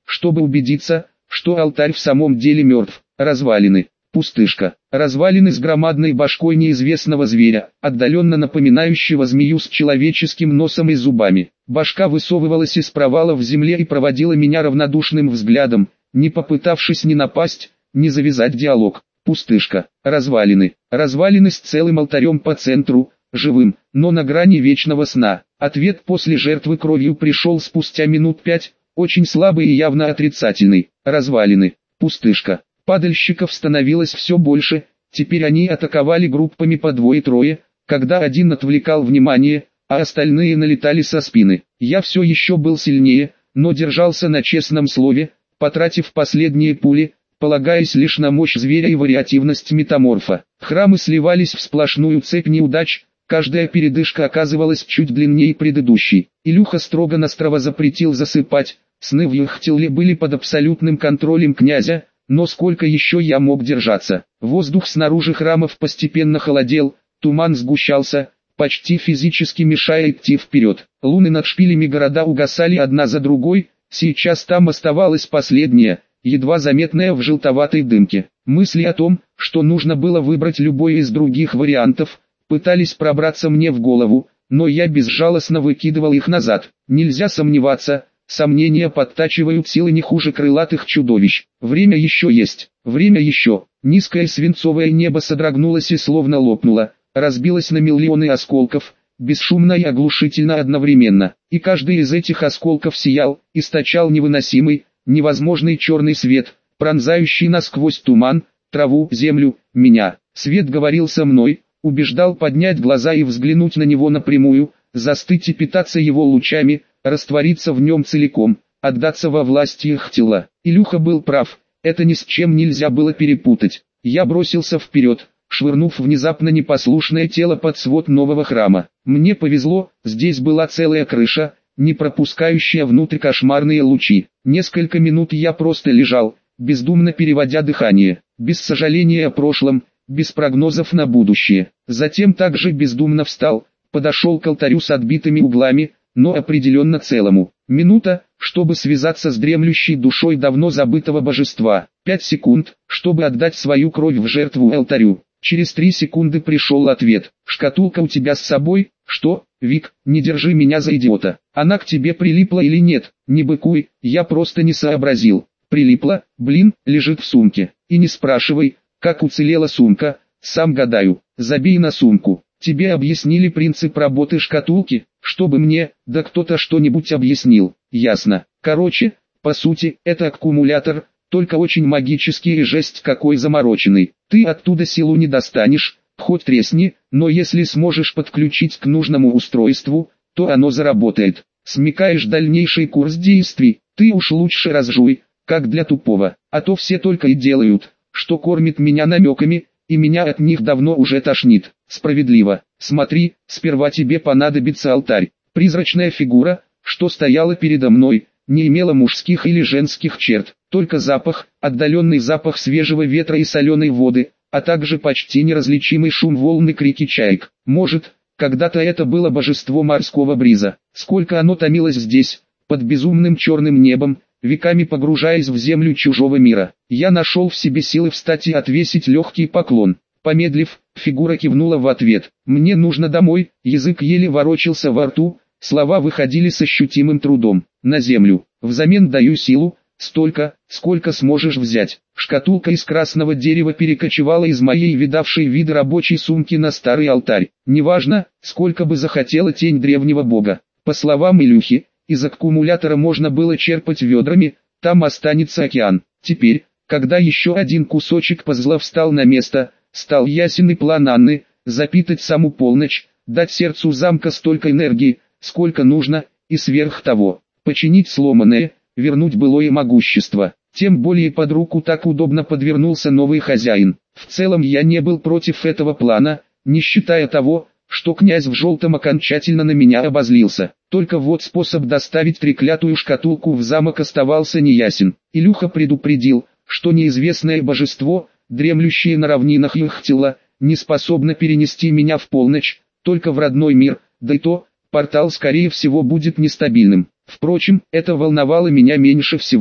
[SPEAKER 1] чтобы убедиться, что алтарь в самом деле мертв. Развалины. Пустышка. Развалины с громадной башкой неизвестного зверя, отдаленно напоминающего змею с человеческим носом и зубами. Башка высовывалась из провала в земле и проводила меня равнодушным взглядом, не попытавшись ни напасть, ни завязать диалог. Пустышка. Развалины. Развалины с целым алтарем по центру, живым, но на грани вечного сна. Ответ после жертвы кровью пришел спустя минут 5, очень слабый и явно отрицательный. Развалины. Пустышка. Падальщиков становилось все больше, теперь они атаковали группами по двое-трое, когда один отвлекал внимание, а остальные налетали со спины. Я все еще был сильнее, но держался на честном слове, потратив последние пули, полагаясь лишь на мощь зверя и вариативность метаморфа. Храмы сливались в сплошную цепь неудач, каждая передышка оказывалась чуть длиннее предыдущей. Илюха строго-настрого запретил засыпать, сны в Юхтилле были под абсолютным контролем князя, но сколько еще я мог держаться? Воздух снаружи храмов постепенно холодел, туман сгущался, почти физически мешая идти вперед. Луны над шпилями города угасали одна за другой, сейчас там оставалась последняя, едва заметная в желтоватой дымке. Мысли о том, что нужно было выбрать любой из других вариантов, пытались пробраться мне в голову, но я безжалостно выкидывал их назад. Нельзя сомневаться. Сомнения подтачивают силы не хуже крылатых чудовищ. Время еще есть. Время еще. Низкое свинцовое небо содрогнулось и словно лопнуло, разбилось на миллионы осколков, бесшумно и оглушительно одновременно. И каждый из этих осколков сиял, источал невыносимый, невозможный черный свет, пронзающий насквозь туман, траву, землю, меня. Свет говорил со мной, убеждал поднять глаза и взглянуть на него напрямую, застыть и питаться его лучами, раствориться в нем целиком, отдаться во власть их тела. Илюха был прав, это ни с чем нельзя было перепутать. Я бросился вперед, швырнув внезапно непослушное тело под свод нового храма. Мне повезло, здесь была целая крыша, не пропускающая внутрь кошмарные лучи. Несколько минут я просто лежал, бездумно переводя дыхание, без сожаления о прошлом, без прогнозов на будущее. Затем также бездумно встал, подошел к алтарю с отбитыми углами, но определенно целому. Минута, чтобы связаться с дремлющей душой давно забытого божества. 5 секунд, чтобы отдать свою кровь в жертву алтарю. Через 3 секунды пришел ответ. Шкатулка у тебя с собой? Что, Вик, не держи меня за идиота. Она к тебе прилипла или нет? Не быкуй, я просто не сообразил. Прилипла, блин, лежит в сумке. И не спрашивай, как уцелела сумка, сам гадаю. Забей на сумку. Тебе объяснили принцип работы шкатулки, чтобы мне, да кто-то что-нибудь объяснил. Ясно. Короче, по сути, это аккумулятор, только очень магический и жесть какой замороченный. Ты оттуда силу не достанешь, хоть тресни, но если сможешь подключить к нужному устройству, то оно заработает. Смекаешь дальнейший курс действий, ты уж лучше разжуй, как для тупого, а то все только и делают, что кормит меня намеками, и меня от них давно уже тошнит. Справедливо. Смотри, сперва тебе понадобится алтарь. Призрачная фигура, что стояла передо мной, не имела мужских или женских черт, только запах, отдаленный запах свежего ветра и соленой воды, а также почти неразличимый шум волн и крики чаек. Может, когда-то это было божество морского бриза. Сколько оно томилось здесь, под безумным черным небом, веками погружаясь в землю чужого мира. Я нашел в себе силы встать и отвесить легкий поклон. Помедлив, фигура кивнула в ответ. «Мне нужно домой», язык еле ворочался во рту, слова выходили с ощутимым трудом. «На землю. Взамен даю силу, столько, сколько сможешь взять». Шкатулка из красного дерева перекочевала из моей видавшей виды рабочей сумки на старый алтарь. Неважно, сколько бы захотела тень древнего бога. По словам Илюхи, из аккумулятора можно было черпать ведрами, там останется океан. Теперь, когда еще один кусочек пазла встал на место, стал ясен и план Анны, запитать саму полночь, дать сердцу замка столько энергии, сколько нужно, и сверх того, починить сломанное, вернуть былое могущество. Тем более под руку так удобно подвернулся новый хозяин. В целом я не был против этого плана, не считая того, что князь в желтом окончательно на меня обозлился. Только вот способ доставить треклятую шкатулку в замок оставался неясен. Илюха предупредил, что неизвестное божество, дремлющее на равнинах Юхтилла, не способно перенести меня в полночь, только в родной мир, да и то, портал скорее всего будет нестабильным. Впрочем, это волновало меня меньше всего.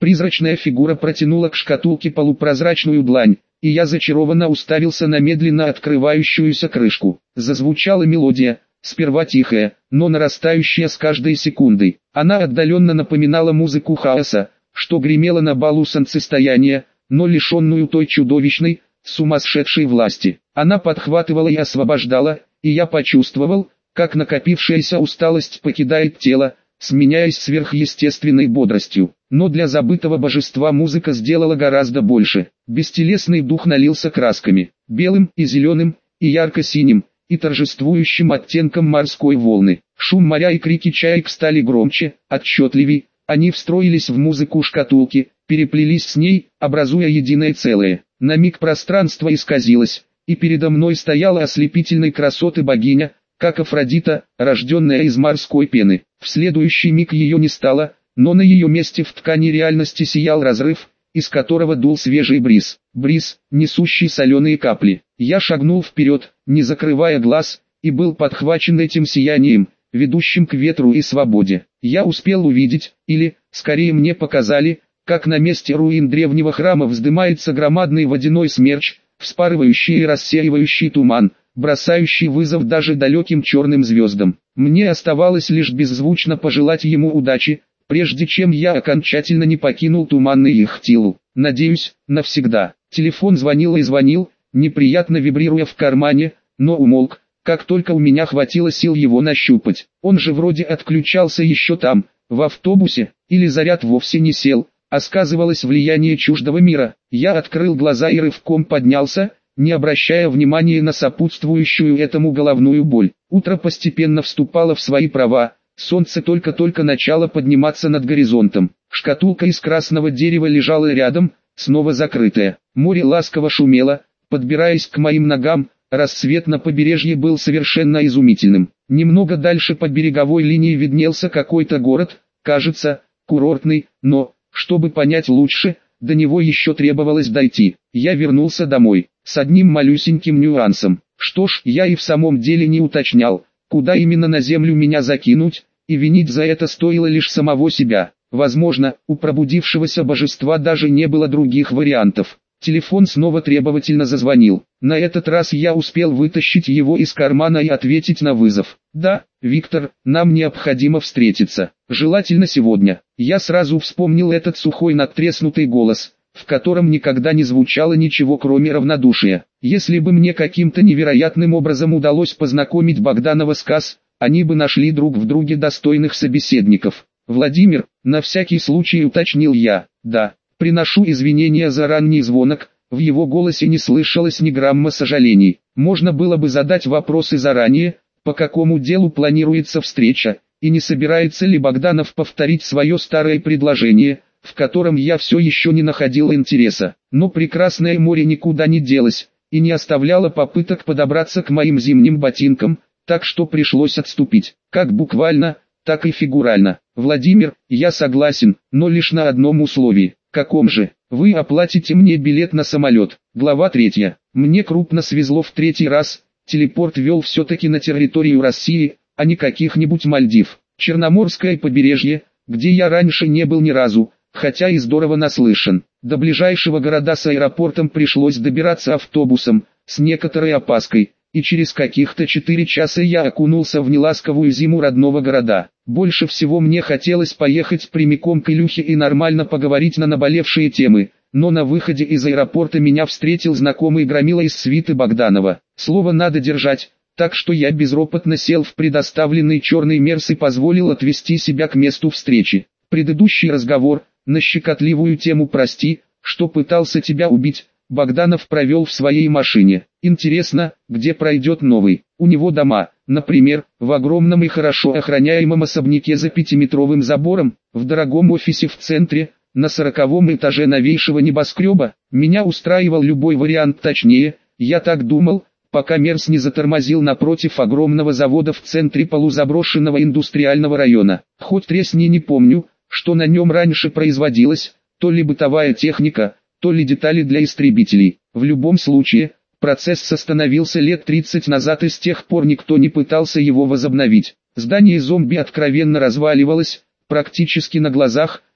[SPEAKER 1] Призрачная фигура протянула к шкатулке полупрозрачную длань, и я зачарованно уставился на медленно открывающуюся крышку. Зазвучала мелодия, сперва тихая, но нарастающая с каждой секундой. Она отдаленно напоминала музыку хаоса, что гремела на балу солнцестояния, но лишенную той чудовищной, сумасшедшей власти. Она подхватывала и освобождала, и я почувствовал, как накопившаяся усталость покидает тело, сменяясь сверхъестественной бодростью. Но для забытого божества музыка сделала гораздо больше. Бестелесный дух налился красками, белым и зеленым, и ярко-синим, и торжествующим оттенком морской волны. Шум моря и крики чаек стали громче, отчетливей, они встроились в музыку шкатулки, переплелись с ней, образуя единое целое. На миг пространство исказилось, и передо мной стояла ослепительной красоты богиня, как Афродита, рожденная из морской пены. В следующий миг ее не стало, но на ее месте в ткани реальности сиял разрыв, из которого дул свежий бриз. Бриз, несущий соленые капли. Я шагнул вперед, не закрывая глаз, и был подхвачен этим сиянием, ведущим к ветру и свободе. Я успел увидеть, или, скорее мне показали, как на месте руин древнего храма вздымается громадный водяной смерч, вспарывающий и рассеивающий туман, бросающий вызов даже далеким черным звездам. Мне оставалось лишь беззвучно пожелать ему удачи, прежде чем я окончательно не покинул туманный Ихтилу. Надеюсь, навсегда. Телефон звонил и звонил, неприятно вибрируя в кармане, но умолк, как только у меня хватило сил его нащупать. Он же вроде отключался еще там, в автобусе, или заряд вовсе не сел, а сказывалось влияние чуждого мира. Я открыл глаза и рывком поднялся, не обращая внимания на сопутствующую этому головную боль. Утро постепенно вступало в свои права, солнце только-только начало подниматься над горизонтом. Шкатулка из красного дерева лежала рядом, снова закрытая. Море ласково шумело, подбираясь к моим ногам, рассвет на побережье был совершенно изумительным. Немного дальше по береговой линии виднелся какой-то город, кажется, курортный, но, чтобы понять лучше, до него еще требовалось дойти. Я вернулся домой, с одним малюсеньким нюансом. Что ж, я и в самом деле не уточнял, куда именно на землю меня закинуть, и винить за это стоило лишь самого себя. Возможно, у пробудившегося божества даже не было других вариантов. Телефон снова требовательно зазвонил. На этот раз я успел вытащить его из кармана и ответить на вызов. «Да, Виктор, нам необходимо встретиться. Желательно сегодня». Я сразу вспомнил этот сухой надтреснутый голос, в котором никогда не звучало ничего кроме равнодушия. Если бы мне каким-то невероятным образом удалось познакомить Богданова с Кас, они бы нашли друг в друге достойных собеседников. «Владимир», на всякий случай уточнил я. «Да». Приношу извинения за ранний звонок, в его голосе не слышалось ни грамма сожалений. Можно было бы задать вопросы заранее, по какому делу планируется встреча, и не собирается ли Богданов повторить свое старое предложение, в котором я все еще не находил интереса. Но прекрасное море никуда не делось, и не оставляло попыток подобраться к моим зимним ботинкам, так что пришлось отступить, как буквально, так и фигурально. «Владимир, я согласен, но лишь на одном условии». «Каком же? Вы оплатите мне билет на самолет». Глава 3. Мне крупно свезло в третий раз, телепорт вел все-таки на территорию России, а не каких-нибудь Мальдив. Черноморское побережье, где я раньше не был ни разу, хотя и здорово наслышан. До ближайшего города с аэропортом пришлось добираться автобусом, с некоторой опаской, и через каких-то 4 часа я окунулся в неласковую зиму родного города. Больше всего мне хотелось поехать прямиком к Илюхе и нормально поговорить на наболевшие темы, но на выходе из аэропорта меня встретил знакомый громила из свиты Богданова. Слово надо держать, так что я безропотно сел в предоставленный черный мерс и позволил отвезти себя к месту встречи. Предыдущий разговор, на щекотливую тему «Прости, что пытался тебя убить», Богданов провел в своей машине. Интересно, где пройдет новый. У него дома, например, в огромном и хорошо охраняемом особняке за 5-метровым забором, в дорогом офисе в центре, на 40-м этаже новейшего небоскреба. Меня устраивал любой вариант, точнее, я так думал, пока Мерс не затормозил напротив огромного завода в центре полузаброшенного индустриального района. Хоть тресни не помню, что на нем раньше производилось, то ли бытовая техника, то ли детали для истребителей. В любом случае, процесс остановился лет 30 назад и с тех пор никто не пытался его возобновить. Здание зомби откровенно разваливалось, практически на глазах,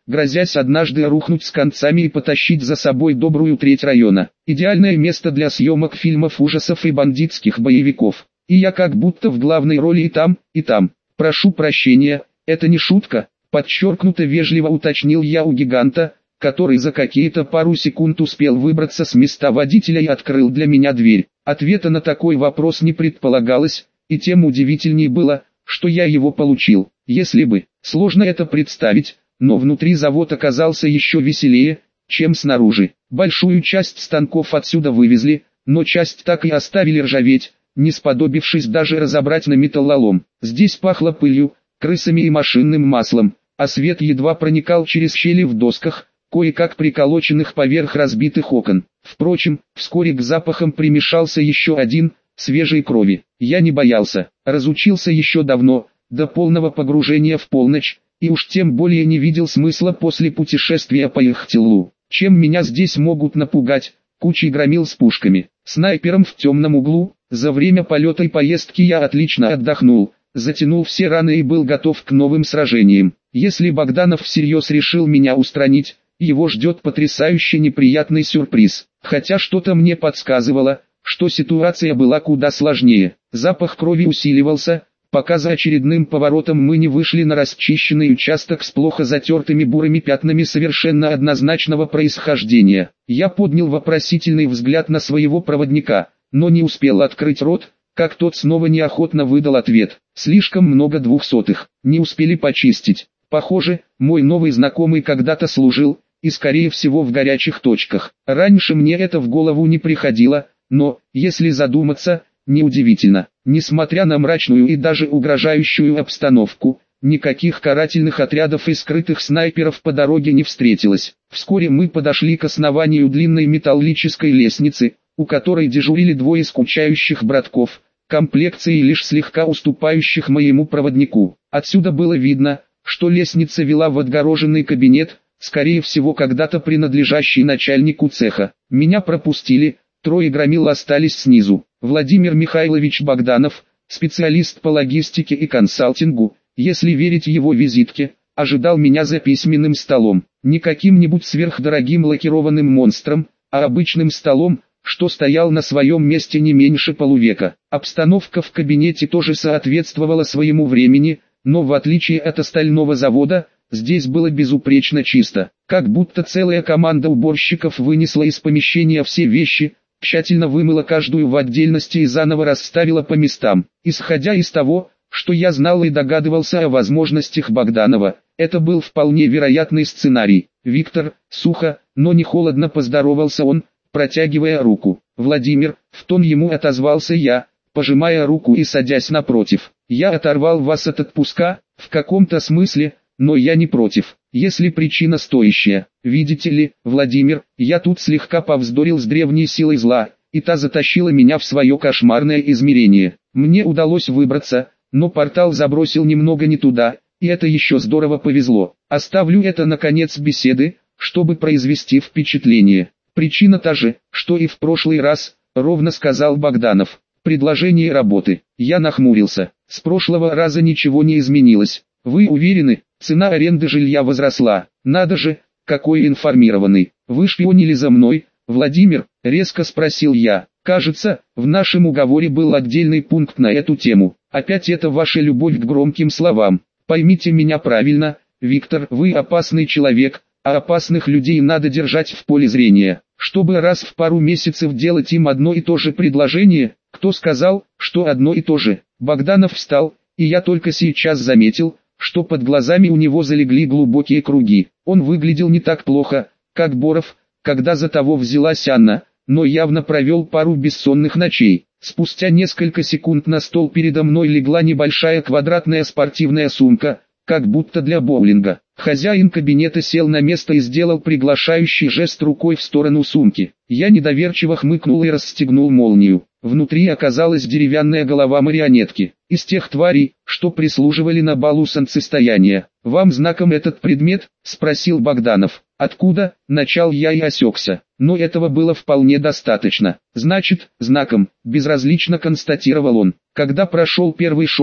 [SPEAKER 1] грозясь однажды рухнуть с концами и потащить за собой добрую треть района. Идеальное место для съемок фильмов ужасов и бандитских боевиков. И я как будто в главной роли и там, и там. Прошу прощения, это не шутка, подчеркнуто вежливо уточнил я у гиганта, который за какие-то пару секунд успел выбраться с места водителя и открыл для меня дверь. Ответа на такой вопрос не предполагалось, и тем удивительней было, что я его получил. Если бы, сложно это представить, но внутри завод оказался еще веселее, чем снаружи. Большую часть станков отсюда вывезли, но часть так и оставили ржаветь, не сподобившись даже разобрать на металлолом. Здесь пахло пылью, крысами и машинным маслом, а свет едва проникал через щели в досках, кое-как приколоченных поверх разбитых окон. Впрочем, вскоре к запахам примешался еще один, свежей крови. Я не боялся, разучился еще давно, до полного погружения в полночь, и уж тем более не видел смысла после путешествия по Ихтиллу. Чем меня здесь могут напугать? Кучей громил с пушками, снайпером в темном углу. За время полета и поездки я отлично отдохнул, затянул все раны и был готов к новым сражениям. Если Богданов всерьез решил меня устранить, его ждет потрясающе неприятный сюрприз. Хотя что-то мне подсказывало, что ситуация была куда сложнее. Запах крови усиливался, пока за очередным поворотом мы не вышли на расчищенный участок с плохо затертыми бурыми пятнами совершенно однозначного происхождения. Я поднял вопросительный взгляд на своего проводника, но не успел открыть рот, как тот снова неохотно выдал ответ. Слишком много 200-х, не успели почистить. Похоже, мой новый знакомый когда-то служил, и скорее всего в горячих точках. Раньше мне это в голову не приходило, но, если задуматься, неудивительно. Несмотря на мрачную и даже угрожающую обстановку, никаких карательных отрядов и скрытых снайперов по дороге не встретилось. Вскоре мы подошли к основанию длинной металлической лестницы, у которой дежурили двое скучающих братков, комплекцией лишь слегка уступающих моему проводнику. Отсюда было видно, что лестница вела в отгороженный кабинет, скорее всего когда-то принадлежащий начальнику цеха. Меня пропустили, трое громил остались снизу. Владимир Михайлович Богданов, специалист по логистике и консалтингу, если верить его визитке, ожидал меня за письменным столом. Не каким-нибудь сверхдорогим лакированным монстром, а обычным столом, что стоял на своем месте не меньше полувека. Обстановка в кабинете тоже соответствовала своему времени, но в отличие от остального завода, здесь было безупречно чисто. Как будто целая команда уборщиков вынесла из помещения все вещи, тщательно вымыла каждую в отдельности и заново расставила по местам. Исходя из того, что я знал и догадывался о возможностях Богданова, это был вполне вероятный сценарий. «Виктор», сухо, но не холодно поздоровался он, протягивая руку. «Владимир», в тон ему отозвался я, пожимая руку и садясь напротив. «Я оторвал вас от отпуска, в каком-то смысле, но я не против, если причина стоящая. Видите ли, Владимир, я тут слегка повздорил с древней силой зла, и та затащила меня в свое кошмарное измерение. Мне удалось выбраться, но портал забросил немного не туда, и это еще здорово повезло. Оставлю это на конец беседы, чтобы произвести впечатление. Причина та же, что и в прошлый раз, ровно сказал Богданов. Предложение работы. Я нахмурился. С прошлого раза ничего не изменилось. Вы уверены, цена аренды жилья возросла? Надо же, какой информированный. Вы шпионили за мной, Владимир? Резко спросил я. Кажется, в нашем уговоре был отдельный пункт на эту тему. Опять это ваша любовь к громким словам. Поймите меня правильно, Виктор, вы опасный человек, а опасных людей надо держать в поле зрения. Чтобы раз в пару месяцев делать им одно и то же предложение, кто сказал, что одно и то же? Богданов встал, и я только сейчас заметил, что под глазами у него залегли глубокие круги. Он выглядел не так плохо, как Боров, когда за того взялась Анна, но явно провел пару бессонных ночей. Спустя несколько секунд на стол передо мной легла небольшая квадратная спортивная сумка, как будто для боулинга. Хозяин кабинета сел на место и сделал приглашающий жест рукой в сторону сумки. Я недоверчиво хмыкнул и расстегнул молнию. Внутри оказалась деревянная голова марионетки. Из тех тварей, что прислуживали на балу солнцестояния. «Вам знаком этот предмет?» – спросил Богданов. «Откуда?» – начал я и осекся. Но этого было вполне достаточно. «Значит, знаком», – безразлично констатировал он. Когда прошел первый шок,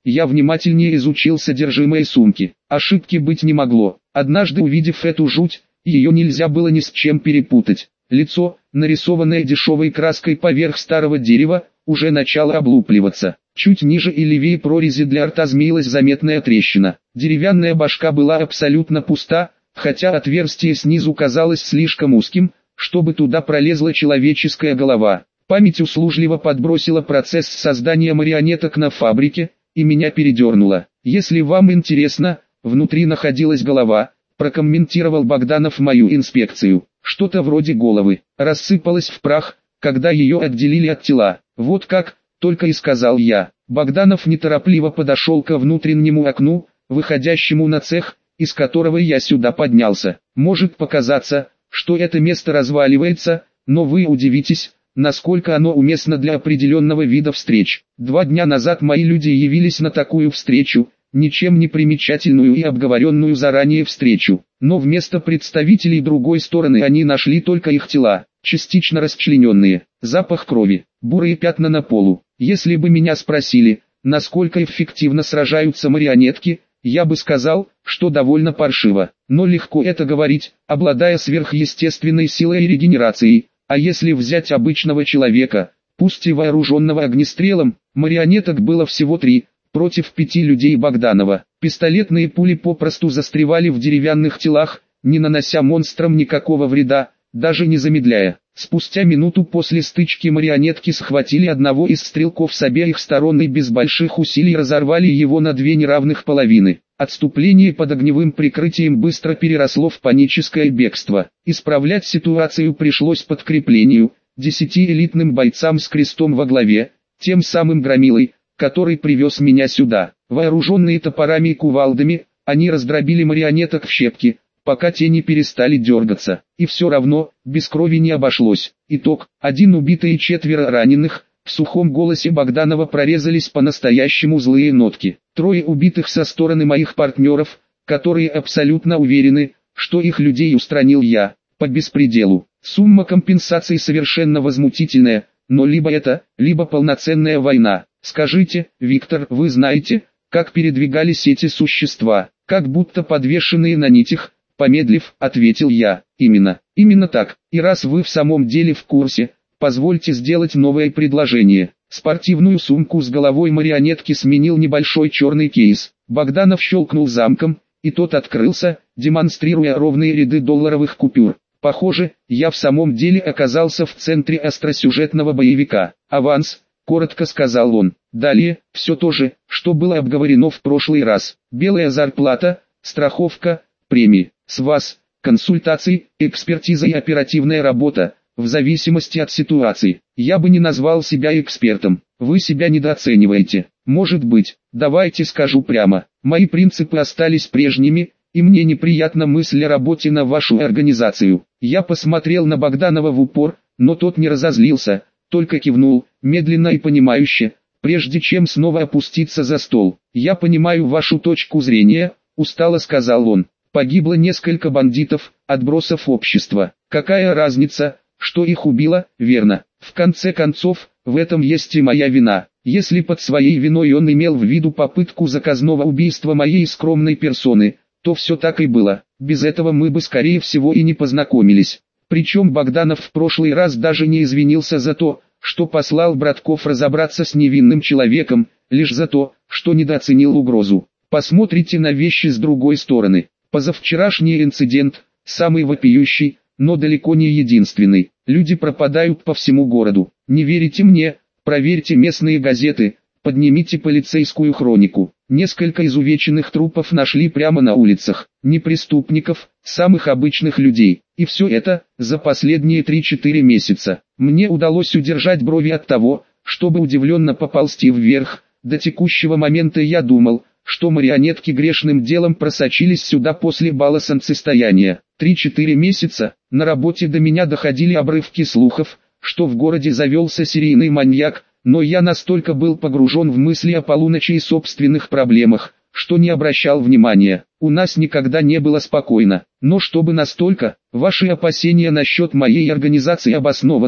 [SPEAKER 1] я внимательнее изучил содержимое сумки. Ошибки быть не могло. Однажды увидев эту жуть, ее нельзя было ни с чем перепутать. Лицо, нарисованное дешевой краской поверх старого дерева, уже начало облупливаться. Чуть ниже и левее прорези для рта змеилась заметная трещина. Деревянная башка была абсолютно пуста, хотя отверстие снизу казалось слишком узким, чтобы туда пролезла человеческая голова. Память услужливо подбросила процесс создания марионеток на фабрике, и меня передернуло. Если вам интересно, внутри находилась голова, прокомментировал Богданов мою инспекцию. Что-то вроде головы, рассыпалась в прах, когда ее отделили от тела. Вот как, только и сказал я. Богданов неторопливо подошел ко внутреннему окну, выходящему на цех, из которого я сюда поднялся. Может показаться, что это место разваливается, но вы удивитесь, насколько оно уместно для определенного вида встреч. 2 дня назад мои люди явились на такую встречу, ничем не примечательную и обговоренную заранее встречу. Но вместо представителей другой стороны они нашли только их тела, частично расчлененные, запах крови, бурые пятна на полу. Если бы меня спросили, насколько эффективно сражаются марионетки, я бы сказал, что довольно паршиво. Но легко это говорить, обладая сверхъестественной силой и регенерацией. А если взять обычного человека, пусть и вооруженного огнестрелом, марионеток было всего 3, против 5 людей Богданова. Пистолетные пули попросту застревали в деревянных телах, не нанося монстрам никакого вреда, даже не замедляя. Спустя минуту после стычки марионетки схватили одного из стрелков с обеих сторон и без больших усилий разорвали его на 2 неравных половины. Отступление под огневым прикрытием быстро переросло в паническое бегство. Исправлять ситуацию пришлось подкреплению, 10 элитным бойцам с крестом во главе, тем самым громилой, который привез меня сюда. Вооруженные топорами и кувалдами, они раздробили марионеток в щепки, пока те не перестали дергаться. И все равно, без крови не обошлось. Итог: 1 убитый и 4 раненых. В сухом голосе Богданова прорезались по-настоящему злые нотки. 3 убитых со стороны моих партнеров, которые абсолютно уверены, что их людей устранил я, по беспределу. Сумма компенсации совершенно возмутительная, но либо это, либо полноценная война. Скажите, Виктор, вы знаете, как передвигались эти существа? Как будто подвешенные на нитях, помедлив, ответил я. Именно так. И раз вы в самом деле в курсе, позвольте сделать новое предложение. Спортивную сумку с головой марионетки сменил небольшой черный кейс. Богданов щелкнул замком, и тот открылся, демонстрируя ровные ряды долларовых купюр. Похоже, я в самом деле оказался в центре остросюжетного боевика. «Аванс», — коротко сказал он. Далее, все то же, что было обговорено в прошлый раз. Белая зарплата, страховка, премии. С вас, консультации, экспертиза и оперативная работа, в зависимости от ситуации. Я бы не назвал себя экспертом. Вы себя недооцениваете. Может быть, давайте скажу прямо. Мои принципы остались прежними, и мне неприятна мысль о работе на вашу организацию. Я посмотрел на Богданова в упор, но тот не разозлился, только кивнул, медленно и понимающе, прежде чем снова опуститься за стол. «Я понимаю вашу точку зрения», — устало сказал он. «Погибло несколько бандитов, отбросов общества. Какая разница, что их убило, верно? В конце концов, в этом есть и моя вина. Если под своей виной он имел в виду попытку заказного убийства моей скромной персоны, то все так и было. Без этого мы бы скорее всего и не познакомились». Причем Богданов в прошлый раз даже не извинился за то, что послал братков разобраться с невинным человеком, лишь за то, что недооценил угрозу. Посмотрите на вещи с другой стороны. Позавчерашний инцидент, самый вопиющий, но далеко не единственный. Люди пропадают по всему городу. Не верите мне? Проверьте местные газеты, поднимите полицейскую хронику. Несколько изувеченных трупов нашли прямо на улицах. Не преступников, самых обычных людей. И все это, за последние 3-4 месяца. Мне удалось удержать брови от того, чтобы удивленно поползти вверх. До текущего момента я думал, что марионетки грешным делом просочились сюда после бала солнцестояния. 3-4 месяца, на работе до меня доходили обрывки слухов, что в городе завелся серийный маньяк, но я настолько был погружен в мысли о полуночи и собственных проблемах, что не обращал внимания. У нас никогда не было спокойно. Но чтобы настолько, ваши опасения насчет моей организации обоснованы,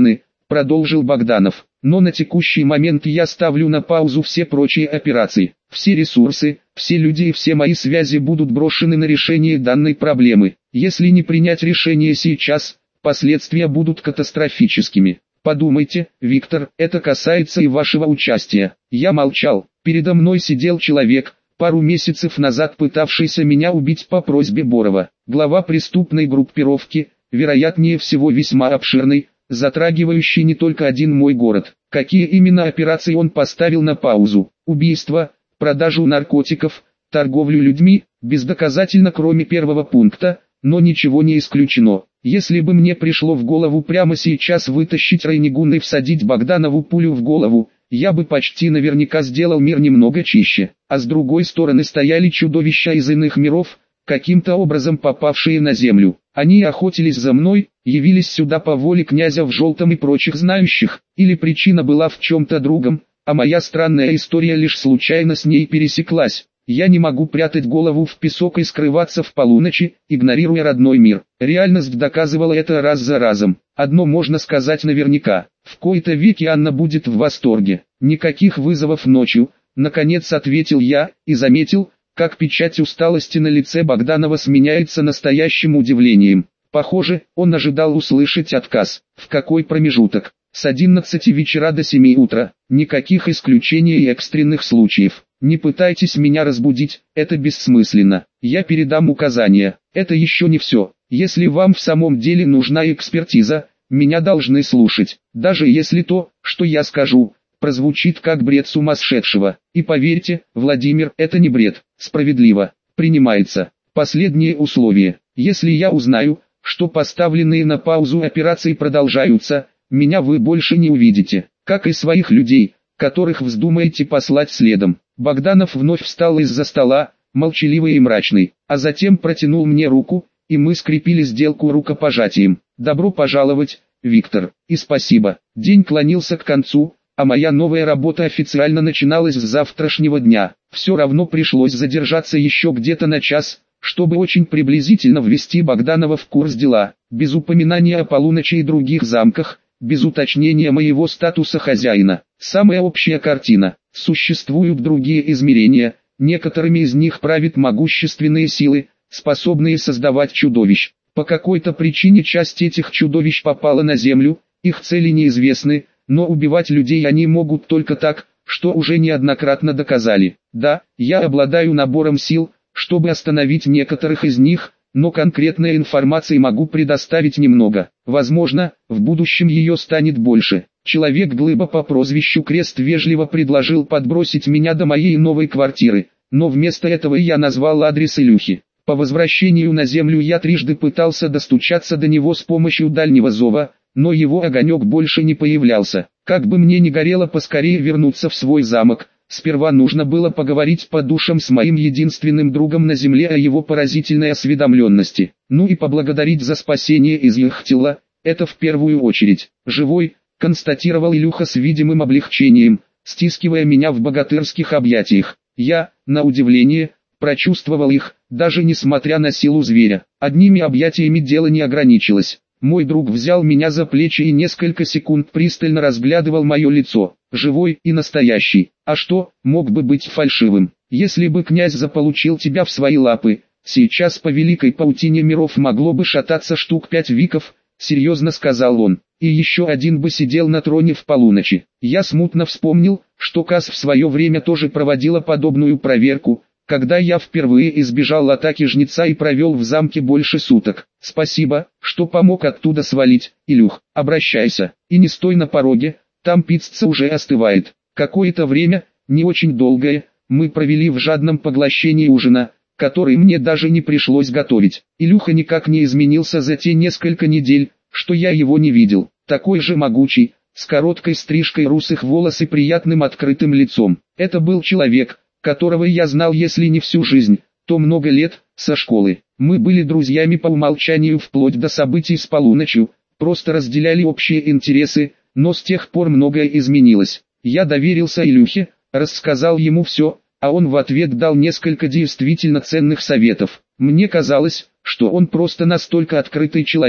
[SPEAKER 1] продолжил Богданов. Но на текущий момент я ставлю на паузу все прочие операции. Все ресурсы, все люди и все мои связи будут брошены на решение данной проблемы. Если не принять решение сейчас, последствия будут катастрофическими. Подумайте, Виктор, это касается и вашего участия. Я молчал. Передо мной сидел человек, пару месяцев назад пытавшийся меня убить по просьбе Борова. Глава преступной группировки, вероятнее всего весьма обширной, затрагивающий не только один мой город. Какие именно операции он поставил на паузу? Убийство, продажу наркотиков, торговлю людьми, бездоказательно кроме первого пункта, но ничего не исключено. Если бы мне пришло в голову прямо сейчас вытащить Райнигун и всадить Богданову пулю в голову, я бы почти наверняка сделал мир немного чище. А с другой стороны стояли чудовища из иных миров, каким-то образом попавшие на землю. Они охотились за мной, явились сюда по воле князя в желтом и прочих знающих, или причина была в чем-то другом, а моя странная история лишь случайно с ней пересеклась. Я не могу прятать голову в песок и скрываться в полуночи, игнорируя родной мир. Реальность доказывала это раз за разом. Одно можно сказать наверняка: в кои-то веки Анна будет в восторге. Никаких вызовов ночью, наконец ответил я, и заметил, как печать усталости на лице Богданова сменяется настоящим удивлением. Похоже, он ожидал услышать отказ. В какой промежуток? С 11 вечера до 7 утра. Никаких исключений и экстренных случаев. Не пытайтесь меня разбудить, это бессмысленно. Я передам указания. Это еще не все. Если вам в самом деле нужна экспертиза, меня должны слушать. Даже если то, что я скажу, прозвучит как бред сумасшедшего. И поверьте, Владимир, это не бред. Справедливо. Принимается. Последнее условие. Если я узнаю, что поставленные на паузу операции продолжаются, меня вы больше не увидите. Как и своих людей, которых вздумаете послать следом. Богданов вновь встал из-за стола, молчаливый и мрачный, а затем протянул мне руку, и мы скрепили сделку рукопожатием. Добро пожаловать, Виктор, и спасибо. День клонился к концу, а моя новая работа официально начиналась с завтрашнего дня. Все равно пришлось задержаться еще где-то на час, чтобы очень приблизительно ввести Богданова в курс дела, без упоминания о полуночи и других замках, без уточнения моего статуса хозяина. Самая общая картина. Существуют другие измерения, некоторыми из них правят могущественные силы, способные создавать чудовищ. По какой-то причине часть этих чудовищ попала на землю, их цели неизвестны, но убивать людей они могут только так, что уже неоднократно доказали. Да, я обладаю набором сил, чтобы остановить некоторых из них, но конкретной информации могу предоставить немного. Возможно, в будущем ее станет больше. Человек-глыба по прозвищу Крест вежливо предложил подбросить меня до моей новой квартиры, но вместо этого я назвал адрес Илюхи. По возвращению на землю я трижды пытался достучаться до него с помощью дальнего зова, но его огонек больше не появлялся. Как бы мне ни горело поскорее вернуться в свой замок, сперва нужно было поговорить по душам с моим единственным другом на земле о его поразительной осведомленности. Ну и поблагодарить за спасение из Яхтила, это в первую очередь. Живой, констатировал Илюха с видимым облегчением, стискивая меня в богатырских объятиях. Я, на удивление, прочувствовал их, даже несмотря на силу зверя. Одними объятиями дело не ограничилось. Мой друг взял меня за плечи и несколько секунд пристально разглядывал мое лицо. Живой и настоящий. А что, мог бы быть фальшивым? Если бы князь заполучил тебя в свои лапы, сейчас по великой паутине миров могло бы шататься штук 5 виков, серьезно сказал он. И еще один бы сидел на троне в полуночи. Я смутно вспомнил, что КАС в свое время тоже проводила подобную проверку, когда я впервые избежал атаки жнеца и провел в замке больше суток. Спасибо, что помог оттуда свалить, Илюх, обращайся, и не стой на пороге, там пицца уже остывает. Какое-то время, не очень долгое, мы провели в жадном поглощении ужина, который мне даже не пришлось готовить. Илюха никак не изменился за те несколько недель, что я его не видел. Такой же могучий, с короткой стрижкой русых волос и приятным открытым лицом. Это был человек, которого я знал если не всю жизнь, то много лет, со школы. Мы были друзьями по умолчанию вплоть до событий с полуночью, просто разделяли общие интересы, но с тех пор многое изменилось. Я доверился Илюхе, рассказал ему все, а он в ответ дал несколько действительно ценных советов. Мне казалось, что он просто настолько открытый человек,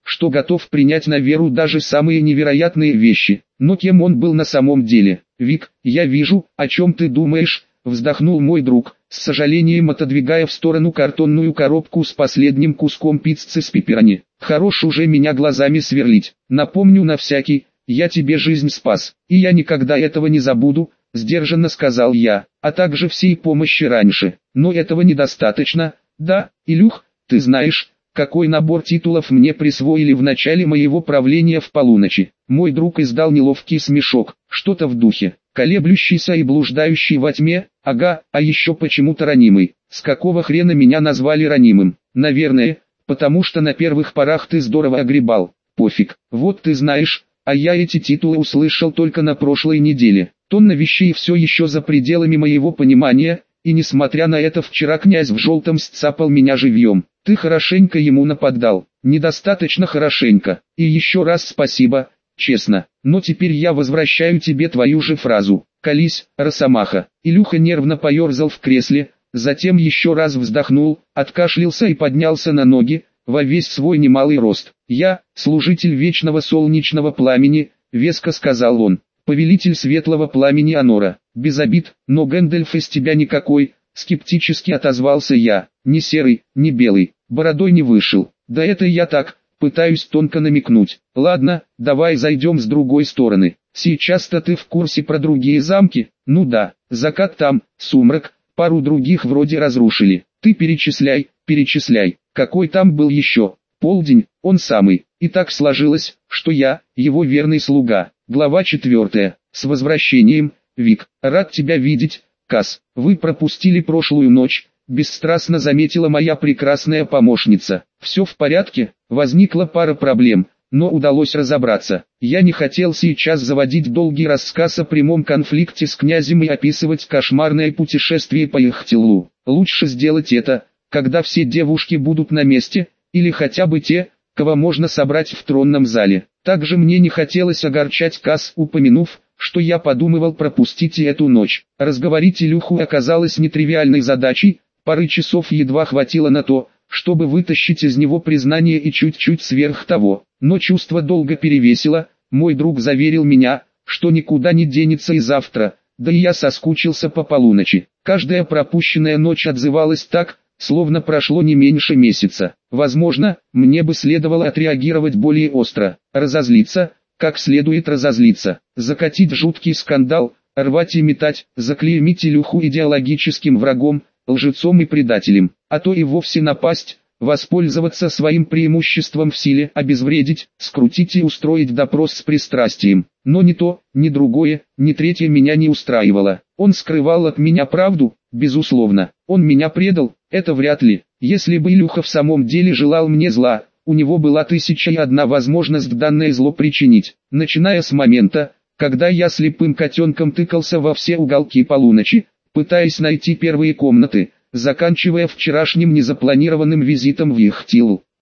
[SPEAKER 1] что готов принять на веру даже самые невероятные вещи. Но кем он был на самом деле? «Вик, я вижу, о чем ты думаешь», — вздохнул мой друг, с сожалением отодвигая в сторону картонную коробку с последним куском пиццы с пепперони. «Хорош уже меня глазами сверлить. Напомню на всякий, я тебе жизнь спас, и я никогда этого не забуду», — сдержанно сказал я, «а также всей помощи раньше. Но этого недостаточно, да, Илюх, ты знаешь, какой набор титулов мне присвоили в начале моего правления в полуночи». Мой друг издал неловкий смешок, что-то в духе, колеблющийся и блуждающий во тьме, ага, а еще почему-то ранимый. С какого хрена меня назвали ранимым? Наверное, потому что на первых порах ты здорово огребал. Пофиг, вот ты знаешь, а я эти титулы услышал только на прошлой неделе. Тонна вещей все еще за пределами моего понимания, и несмотря на это вчера князь в желтом сцапал меня живьем. Ты хорошенько ему нападал, недостаточно хорошенько, и еще раз спасибо, честно, но теперь я возвращаю тебе твою же фразу. Колись, Росомаха. Илюха нервно поерзал в кресле, затем еще раз вздохнул, откашлялся и поднялся на ноги, во весь свой немалый рост. «Я, служитель вечного солнечного пламени», — веско сказал он, — «повелитель светлого пламени Анора». «Без обид, но Гэндальф из тебя никакой», — скептически отозвался я. «Ни серый, ни белый, бородой не вышел». «Да это я так, пытаюсь тонко намекнуть. Ладно, давай зайдем с другой стороны. Сейчас-то ты в курсе про другие замки?» «Ну да, закат там, сумрак, пару других вроде разрушили. Ты перечисляй, перечисляй. Какой там был еще?» «Полдень, он самый. И так сложилось, что я, его верный слуга». Глава 4. «С возвращением, Вик. Рад тебя видеть, Кас. Вы пропустили прошлую ночь», — бесстрастно заметила моя прекрасная помощница. «Все в порядке, возникла пара проблем, но удалось разобраться. Я не хотел сейчас заводить долгий рассказ о прямом конфликте с князем и описывать кошмарное путешествие по Ихтиллу. Лучше сделать это, когда все девушки будут на месте, или хотя бы те, кого можно собрать в тронном зале. Также мне не хотелось огорчать Кас, упомянув, что я подумывал пропустить и эту ночь. Разговорить Илюху оказалось нетривиальной задачей, пары часов едва хватило на то, чтобы вытащить из него признание и чуть-чуть сверх того. Но чувство долга перевесило, мой друг заверил меня, что никуда не денется и завтра, да и я соскучился по полуночи. Каждая пропущенная ночь отзывалась так, словно прошло не меньше месяца. Возможно, мне бы следовало отреагировать более остро, разозлиться, как следует разозлиться, закатить жуткий скандал, рвать и метать, заклеймить Илюху идеологическим врагом, лжецом и предателем, а то и вовсе напасть, воспользоваться своим преимуществом в силе, обезвредить, скрутить и устроить допрос с пристрастием. Но ни то, ни другое, ни третье меня не устраивало. Он скрывал от меня правду, безусловно. Он меня предал, это вряд ли. Если бы Илюха в самом деле желал мне зла, у него была 1001 возможность данное зло причинить, начиная с момента, когда я слепым котенком тыкался во все уголки полуночи, пытаясь найти первые комнаты, заканчивая вчерашним незапланированным визитом в Ихтиллу.